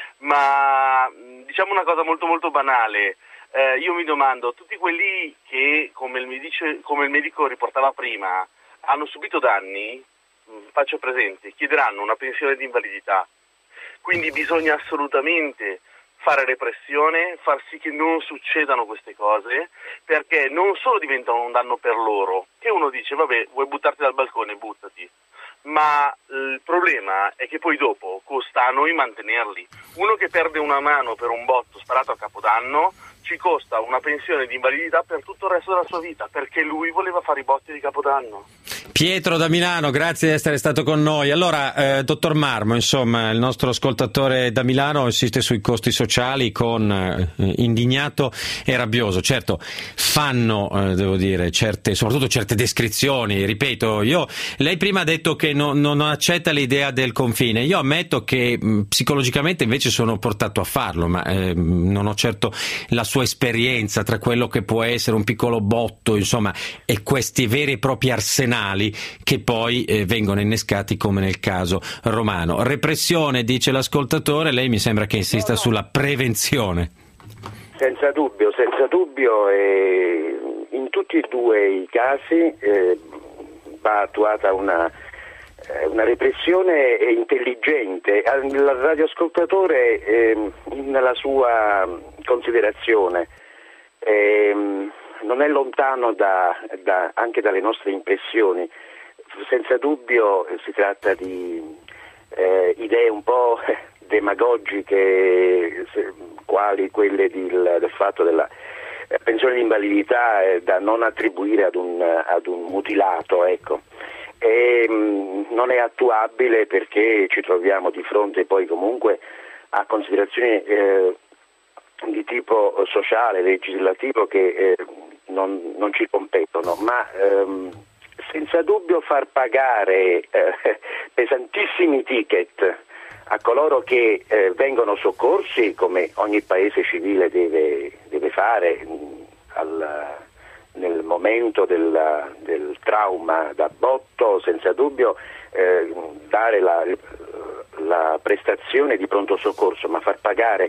Ma diciamo una cosa molto molto banale, io mi domando, tutti quelli che come il medico riportava prima hanno subito danni, faccio presente, chiederanno una pensione di invalidità, quindi bisogna assolutamente fare repressione, far sì che non succedano queste cose, perché non solo diventano un danno per loro, che uno dice vabbè vuoi buttarti dal balcone, buttati. Ma il problema è che poi dopo costa a noi mantenerli. Uno che perde una mano per un botto sparato a Capodanno ci costa una pensione di invalidità per tutto il resto della sua vita, perché lui voleva fare i botti di Capodanno. Pietro da Milano, grazie di essere stato con noi. Allora, dottor Marmo, insomma, il nostro ascoltatore da Milano insiste sui costi sociali indignato e rabbioso. Certo, fanno, devo dire, soprattutto certe descrizioni. Ripeto, lei prima ha detto che non accetta l'idea del confine. Io ammetto che psicologicamente invece sono portato a farlo, ma non ho certo la sua esperienza tra quello che può essere un piccolo botto, insomma, e questi veri e propri arsenali che poi vengono innescati come nel caso romano. Repressione, dice l'ascoltatore, lei mi sembra che insista sulla prevenzione. Senza dubbio, in tutti e due i casi va attuata una repressione intelligente. Il radioascoltatore nella sua considerazione non è lontano anche dalle nostre impressioni. Senza dubbio si tratta di idee un po' demagogiche, quali quelle del fatto della pensione di invalidità da non attribuire ad un mutilato, ecco. Non è attuabile perché ci troviamo di fronte poi comunque a considerazioni di tipo sociale, legislativo che non ci competono, ma senza dubbio far pagare pesantissimi ticket a coloro che vengono soccorsi, come ogni paese civile deve fare nel momento del trauma da botto, senza dubbio dare la prestazione di pronto soccorso, ma far pagare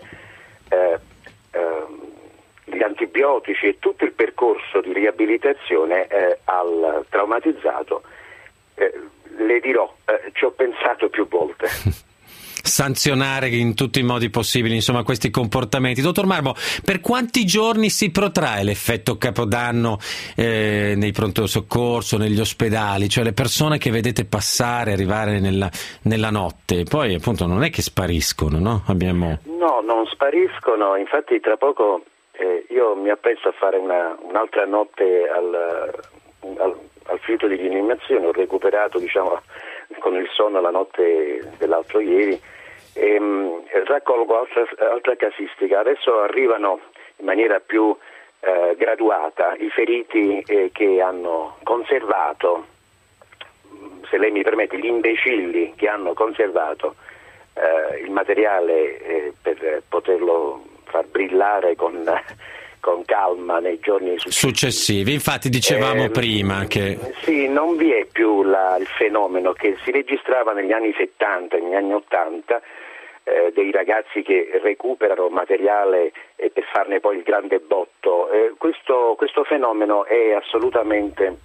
gli antibiotici e tutto il percorso di riabilitazione al traumatizzato, le dirò, ci ho pensato più volte. Sanzionare in tutti i modi possibili, insomma, questi comportamenti. Dottor Marmo, per quanti giorni si protrae l'effetto Capodanno nei pronto soccorso, negli ospedali, cioè le persone che vedete passare, arrivare nella notte, poi appunto non è che spariscono, no? No, non spariscono, infatti tra poco io mi appresto a fare un'altra notte al Fito di rianimazione. Ho recuperato, diciamo, con il sonno la notte dell'altro ieri, e raccolgo altra casistica. Adesso arrivano in maniera più graduata i feriti che hanno conservato, se lei mi permette, gli imbecilli che hanno conservato il materiale per poterlo far brillare con calma nei giorni successivi. Infatti dicevamo prima che sì, non vi è più il fenomeno che si registrava negli anni 70, negli anni 80, dei ragazzi che recuperano materiale per farne poi il grande botto. Questo fenomeno è assolutamente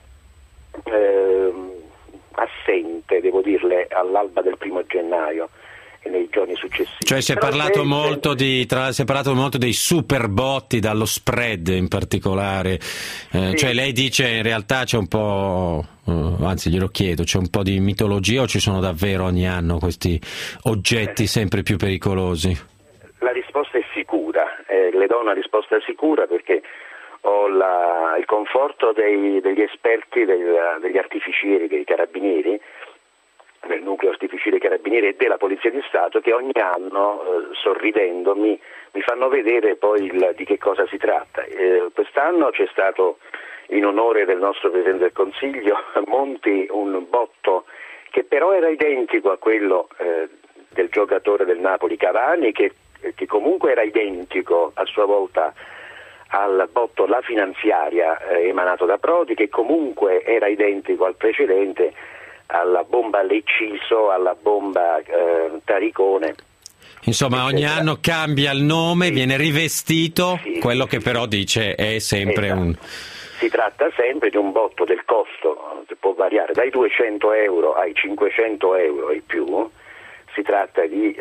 assente, devo dirle, all'alba del 1° gennaio e nei giorni successivi. Cioè si è parlato molto dei super botti, dallo spread in particolare, sì. Cioè lei dice in realtà c'è un po', anzi glielo chiedo, c'è un po' di mitologia o ci sono davvero ogni anno questi oggetti sempre più pericolosi? La risposta è sicura, le do una risposta sicura perché ho il conforto degli esperti, degli artificieri, dei carabinieri, del nucleo artificiere carabinieri e della Polizia di Stato, che ogni anno sorridendo mi fanno vedere poi di che cosa si tratta. Quest'anno c'è stato, in onore del nostro Presidente del Consiglio, Monti, un botto che però era identico a quello del giocatore del Napoli Cavani, che comunque era identico a sua volta al botto La Finanziaria emanato da Prodi, che comunque era identico al precedente, alla bomba Lecciso, alla bomba Taricone. Insomma, ogni anno cambia il nome, sì, viene rivestito, sì, quello che però dice è sempre Si tratta sempre di un botto del costo, può variare dai 200 euro ai 500 euro e più. Si tratta di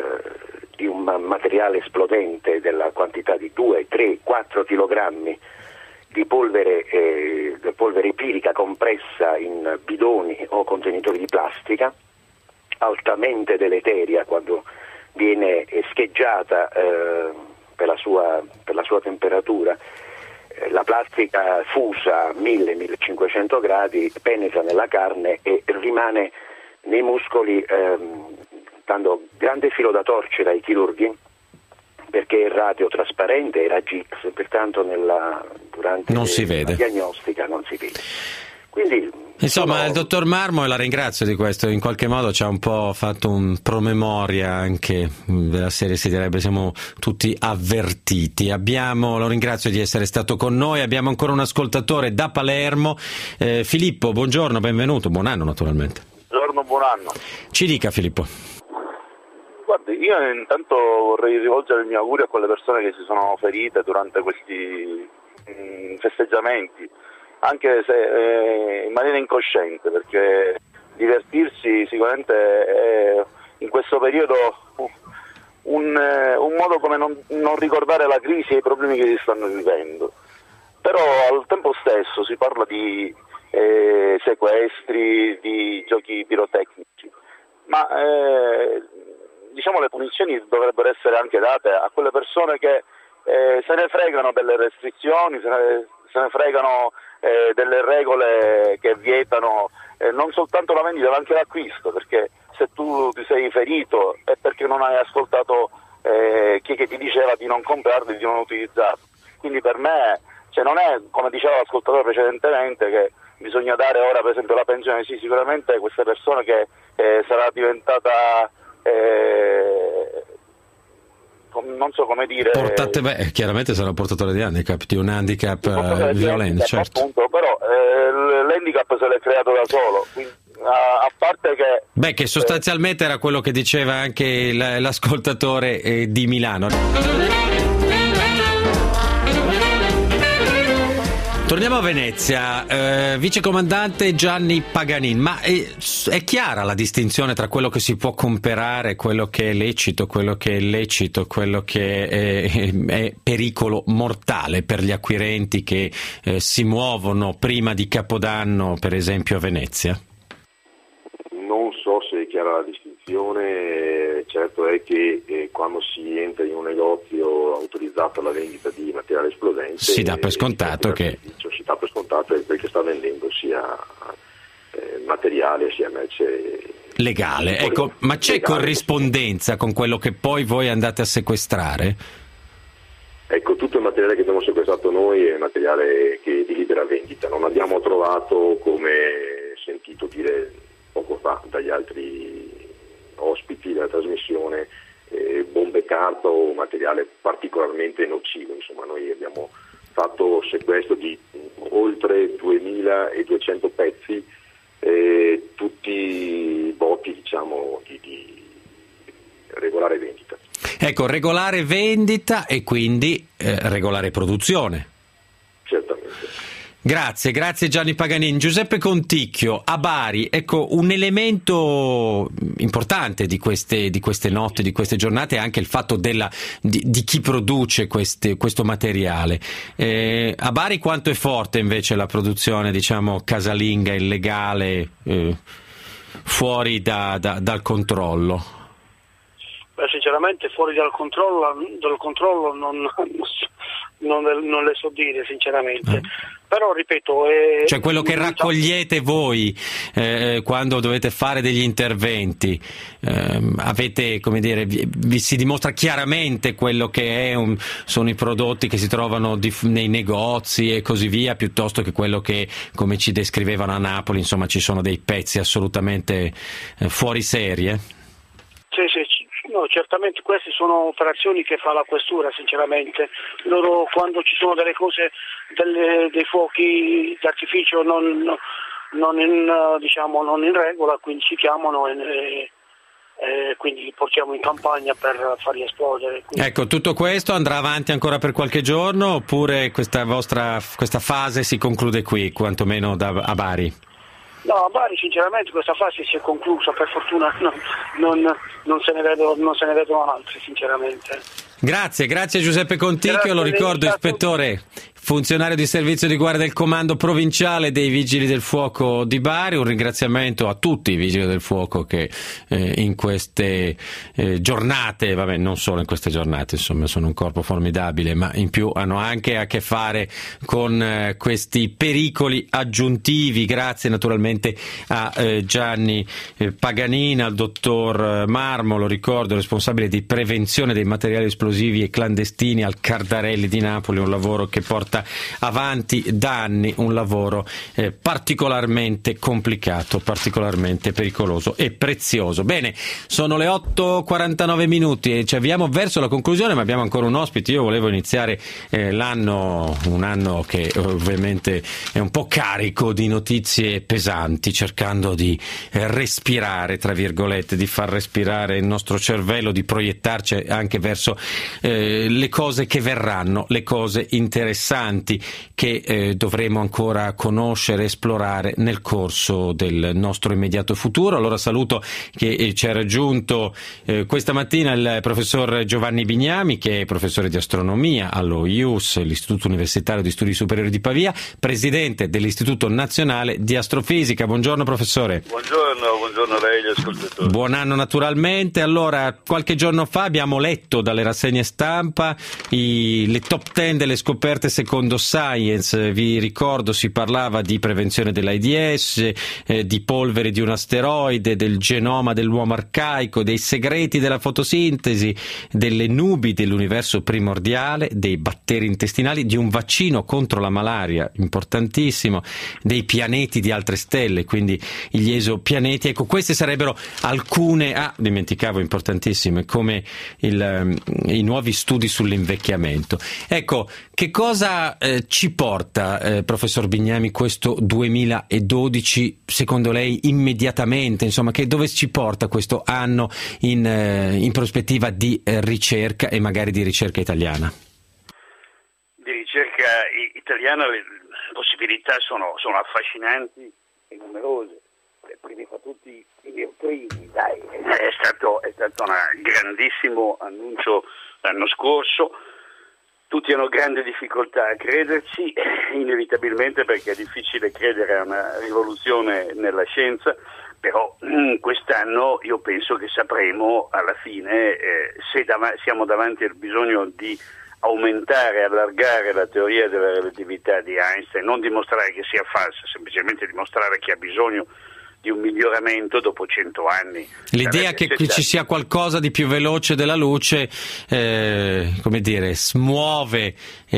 un materiale esplodente della quantità di 2, 3, 4 chilogrammi di polvere epilica compressa in bidoni o contenitori di plastica, altamente deleteria quando viene scheggiata per la sua temperatura. La plastica fusa a 1000-1500 gradi penetra nella carne e rimane nei muscoli, dando grande filo da torcere ai chirurghi, perché è radiotrasparente, è raggi X, pertanto durante non si vede. La diagnostica non si vede. Quindi, insomma, il dottor Marmo, e la ringrazio di questo, in qualche modo ci ha un po' fatto un promemoria anche della serie, si direbbe, siamo tutti avvertiti. Lo ringrazio di essere stato con noi, abbiamo ancora un ascoltatore da Palermo, Filippo, buongiorno, benvenuto, buon anno naturalmente. Buongiorno, buon anno. Ci dica, Filippo. Guardi, io intanto vorrei rivolgere il mio augurio a quelle persone che si sono ferite durante questi festeggiamenti, anche se in maniera incosciente, perché divertirsi sicuramente è in questo periodo un modo come non ricordare la crisi e i problemi che si stanno vivendo. Però al tempo stesso si parla di sequestri, di giochi pirotecnici, ma diciamo le punizioni dovrebbero essere anche date a quelle persone che se ne fregano delle restrizioni, se ne fregano delle regole che vietano non soltanto la vendita ma anche l'acquisto, perché se tu ti sei ferito è perché non hai ascoltato chi che ti diceva di non comprarlo e di non utilizzarlo. Quindi per me, non è come diceva l'ascoltatore precedentemente che bisogna dare ora per esempio la pensione. Sì, sicuramente queste persone che sarà diventata non so come dire. Chiaramente sarà portatore di handicap, di un handicap violento, certo. Appunto, però l'handicap se l'è creato da solo, quindi, a parte che sostanzialmente era quello che diceva anche l'ascoltatore di Milano. Torniamo a Venezia, vicecomandante Gianni Paganin, ma è chiara la distinzione tra quello che si può comprare, quello che è lecito, quello che è illecito, quello che è pericolo mortale per gli acquirenti che si muovono prima di Capodanno, per esempio a Venezia? Non so se è chiara la distinzione, certo è che quando si entra in un negozio autorizzato alla vendita di materiale esplodente si dà per scontato che quel che sta vendendo sia materiale sia merce legale. Ecco, ma c'è corrispondenza con quello che poi voi andate a sequestrare? Ecco, tutto il materiale che abbiamo sequestrato noi è materiale che di libera vendita, non abbiamo trovato, come sentito dire poco fa dagli altri ospiti della trasmissione, bombe carta o materiale particolarmente nocivo. Insomma, noi abbiamo fatto sequestro di oltre 2200 pezzi, tutti botti, diciamo, di regolare vendita. Ecco, regolare vendita e quindi regolare produzione. Certamente. Grazie Gianni Paganin. Giuseppe Conticchio, a Bari, ecco, un elemento importante di queste notti, di queste giornate è anche il fatto di chi produce questo materiale. A Bari quanto è forte invece la produzione, diciamo, casalinga, illegale, fuori dal controllo? Beh, sinceramente fuori dal controllo non le so dire sinceramente, però ripeto, cioè quello che raccogliete voi quando dovete fare degli interventi, avete, come dire, vi si dimostra chiaramente quello che sono i prodotti che si trovano nei negozi e così via, piuttosto che quello che, come ci descrivevano a Napoli, insomma, ci sono dei pezzi assolutamente fuori serie? Sì. No, certamente queste sono operazioni che fa la questura, sinceramente. Loro, quando ci sono delle cose, dei fuochi d'artificio non in regola, quindi ci chiamano e quindi li portiamo in campagna per farli esplodere. Quindi... Ecco, tutto questo andrà avanti ancora per qualche giorno oppure questa fase si conclude qui, quantomeno a Bari? No, a Bari sinceramente questa fase si è conclusa, per fortuna non se ne vedono altri sinceramente. Grazie Giuseppe Conticchio, lo ricordo, ispettore, funzionario di servizio di guardia del comando provinciale dei Vigili del Fuoco di Bari. Un ringraziamento a tutti i Vigili del Fuoco che in queste giornate, non solo in queste giornate, insomma, sono un corpo formidabile, ma in più hanno anche a che fare con questi pericoli aggiuntivi. Grazie naturalmente a Gianni Paganin, al dottor Marmo, lo ricordo, responsabile di prevenzione dei materiali esplosivi e clandestini al Cardarelli di Napoli, un lavoro che porta avanti da anni, un lavoro particolarmente complicato, particolarmente pericoloso e prezioso. Bene, sono le 8:49 minuti e ci avviamo verso la conclusione, ma abbiamo ancora un ospite. Io volevo iniziare un anno che ovviamente è un po' carico di notizie pesanti, cercando di respirare, tra virgolette, di far respirare il nostro cervello, di proiettarci anche verso le cose che verranno, le cose interessanti che dovremo ancora conoscere, esplorare nel corso del nostro immediato futuro. Allora saluto che ci ha raggiunto questa mattina il professor Giovanni Bignami, che è professore di astronomia allo IUS, l'Istituto Universitario di Studi Superiori di Pavia, presidente dell'Istituto Nazionale di Astrofisica. Buongiorno professore. Buongiorno a lei, gli ascoltatori. Buon anno naturalmente. Allora, qualche giorno fa abbiamo letto dalle rassegne stampa le top 10 delle scoperte secondo Science, vi ricordo, si parlava di prevenzione dell'AIDS, di polvere di un asteroide, del genoma dell'uomo arcaico, dei segreti della fotosintesi, delle nubi dell'universo primordiale, dei batteri intestinali, di un vaccino contro la malaria, importantissimo, dei pianeti di altre stelle, quindi gli esopianeti. Ecco, queste sarebbero alcune, dimenticavo, importantissime, come i nuovi studi sull'invecchiamento. Ecco, che cosa ci porta, professor Bignami, questo 2012, secondo lei, immediatamente, insomma, dove ci porta questo anno in prospettiva di ricerca e magari di ricerca italiana? Di ricerca italiana le possibilità sono affascinanti e numerose. Primi fra tutti i neutrini, è stato un grandissimo annuncio l'anno scorso. Tutti hanno grande difficoltà a crederci, inevitabilmente, perché è difficile credere a una rivoluzione nella scienza, però quest'anno io penso che sapremo alla fine se siamo davanti al bisogno di aumentare, allargare la teoria della relatività di Einstein, non dimostrare che sia falsa, semplicemente dimostrare che ha bisogno di un miglioramento dopo 100 anni. L'idea che ci sia qualcosa di più veloce della luce, smuove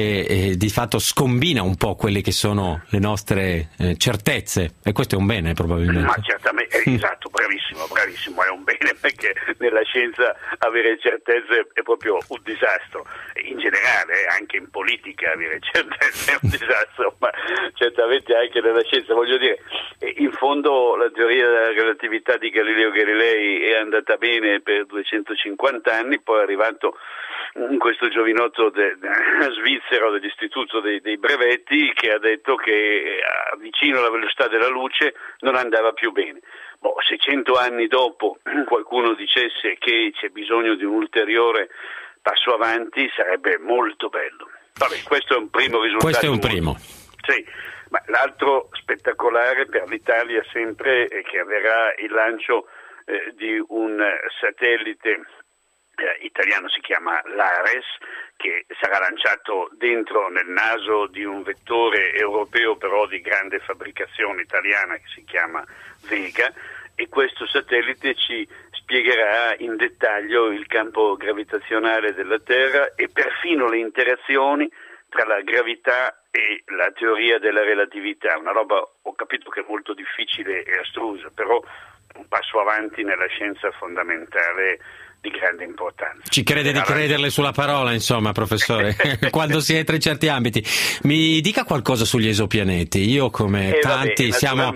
e di fatto scombina un po' quelle che sono le nostre certezze, e questo è un bene probabilmente. Ma certamente, esatto, bravissimo, è un bene, perché nella scienza avere certezze è proprio un disastro, in generale, anche in politica avere certezze è un disastro, ma certamente anche nella scienza, voglio dire, in fondo la teoria della relatività di Galileo Galilei è andata bene per 250 anni, poi è arrivato questo giovinotto svizzero dell'istituto dei brevetti che ha detto che vicino alla velocità della luce non andava più bene. Se 100 anni dopo qualcuno dicesse che c'è bisogno di un ulteriore passo avanti, sarebbe molto bello. Vabbè, questo è un primo risultato. Questo è un primo. Sì, ma l'altro spettacolare per l'Italia sempre è che avverrà il lancio di un satellite italiano, si chiama l'Ares, che sarà lanciato dentro nel naso di un vettore europeo però di grande fabbricazione italiana che si chiama Vega, e questo satellite ci spiegherà in dettaglio il campo gravitazionale della Terra e perfino le interazioni tra la gravità e la teoria della relatività. Una roba, ho capito, che è molto difficile e astrusa, però un passo avanti nella scienza fondamentale di grande importanza. Ci crede di crederle sulla parola, insomma, professore, quando si entra in certi ambiti. Mi dica qualcosa sugli esopianeti. Io, come tanti,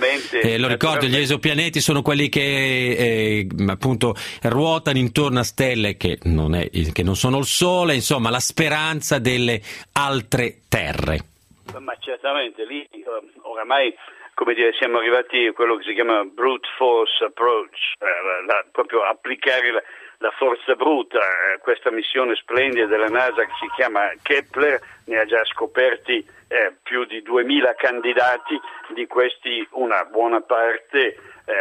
lo ricordo, gli esopianeti sono quelli che appunto ruotano intorno a stelle che non sono il Sole, insomma, la speranza delle altre terre. Ma certamente lì oramai, come dire, siamo arrivati a quello che si chiama brute force approach, proprio applicare la forza bruta. Questa missione splendida della NASA che si chiama Kepler ne ha già scoperti più di 2000 candidati, di questi una buona parte,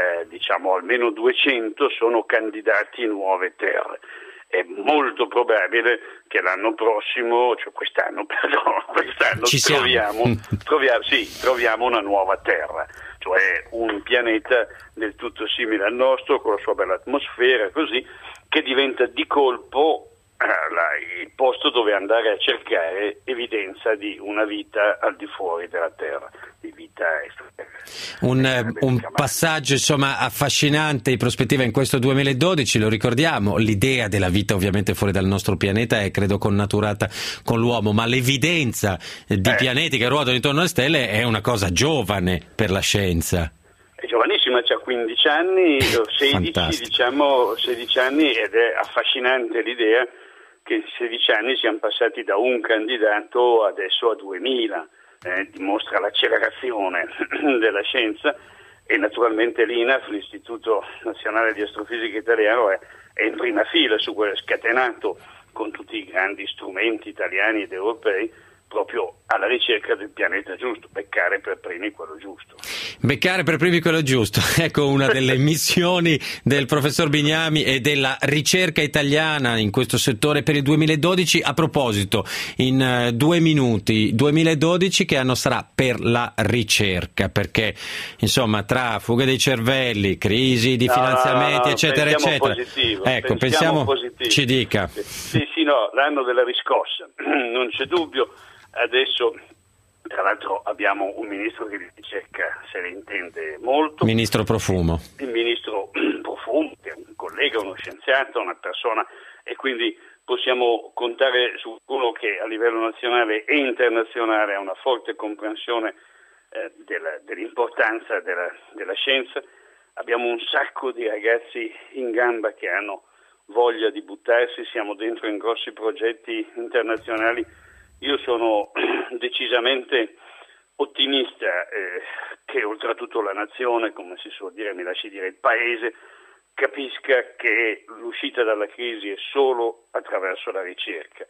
almeno 200, sono candidati in nuove terre. È molto probabile che l'anno prossimo, cioè quest'anno troviamo una nuova Terra, cioè un pianeta del tutto simile al nostro, con la sua bella atmosfera, così, che diventa di colpo il posto dove andare a cercare evidenza di una vita al di fuori della Terra, di vita extraterrestre. Un passaggio, insomma, affascinante in prospettiva in questo 2012, lo ricordiamo. L'idea della vita ovviamente fuori dal nostro pianeta è, credo, connaturata con l'uomo, ma l'evidenza di pianeti che ruotano intorno alle stelle è una cosa giovane per la scienza. È giovanissima, ha 15 anni, 16 anni, ed è affascinante l'idea che in 16 anni siamo passati da un candidato adesso a 2000, dimostra l'accelerazione della scienza, e naturalmente l'INAF, l'Istituto Nazionale di Astrofisica Italiano, è in prima fila su quello, scatenato con tutti i grandi strumenti italiani ed europei proprio alla ricerca del pianeta giusto, beccare per primi quello giusto. Beccare per primi quello giusto, ecco una delle missioni del professor Bignami e della ricerca italiana in questo settore per il 2012. A proposito, in 2 minuti, 2012 che anno sarà per la ricerca? Perché insomma tra fuga dei cervelli, crisi di finanziamenti, eccetera, eccetera. Positivo, ecco, pensiamo positivo. Ci dica. Sì, no, l'anno della riscossa, non c'è dubbio. Adesso, tra l'altro, abbiamo un ministro che di ricerca se ne intende molto. Ministro Profumo. Il ministro Profumo, che è un collega, uno scienziato, una persona, e quindi possiamo contare su uno che a livello nazionale e internazionale ha una forte comprensione dell'importanza della scienza. Abbiamo un sacco di ragazzi in gamba che hanno voglia di buttarsi, siamo dentro in grossi progetti internazionali. Io sono decisamente ottimista che oltretutto la nazione, come si suol dire, mi lasci dire il paese, capisca che l'uscita dalla crisi è solo attraverso la ricerca.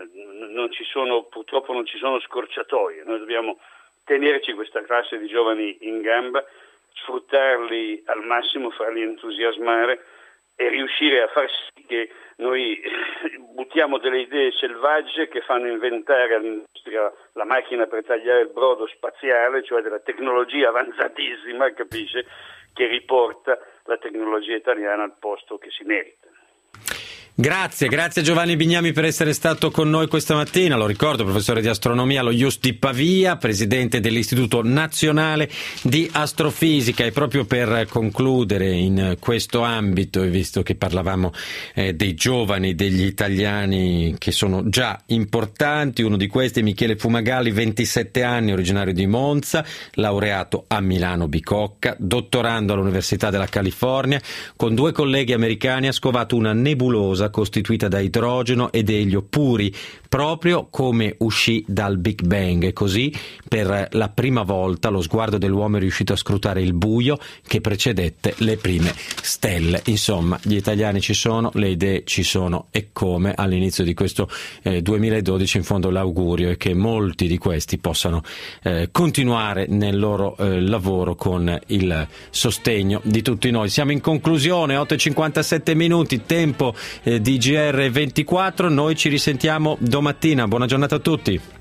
Purtroppo non ci sono scorciatoie, noi dobbiamo tenerci questa classe di giovani in gamba, sfruttarli al massimo, farli entusiasmare e riuscire a far sì che noi buttiamo delle idee selvagge che fanno inventare all'industria la macchina per tagliare il brodo spaziale, cioè della tecnologia avanzatissima, capisce, che riporta la tecnologia italiana al posto che si merita. Grazie Giovanni Bignami per essere stato con noi questa mattina. Lo ricordo, professore di astronomia allo IUST di Pavia, presidente dell'Istituto Nazionale di Astrofisica. E proprio per concludere in questo ambito, e visto che parlavamo dei giovani, degli italiani che sono già importanti, uno di questi è Michele Fumagalli, 27 anni, originario di Monza, laureato a Milano Bicocca, dottorando all'Università della California, con 2 colleghi americani ha scovato una nebulosa costituita da idrogeno ed elio puri, proprio come uscì dal Big Bang, e così per la prima volta lo sguardo dell'uomo è riuscito a scrutare il buio che precedette le prime stelle. Insomma, gli italiani ci sono, le idee ci sono, e come all'inizio di questo 2012 in fondo l'augurio è che molti di questi possano continuare nel loro lavoro con il sostegno di tutti noi. Siamo in conclusione, 8:57 minuti, tempo di GR24, noi ci risentiamo domattina. Buona giornata a tutti.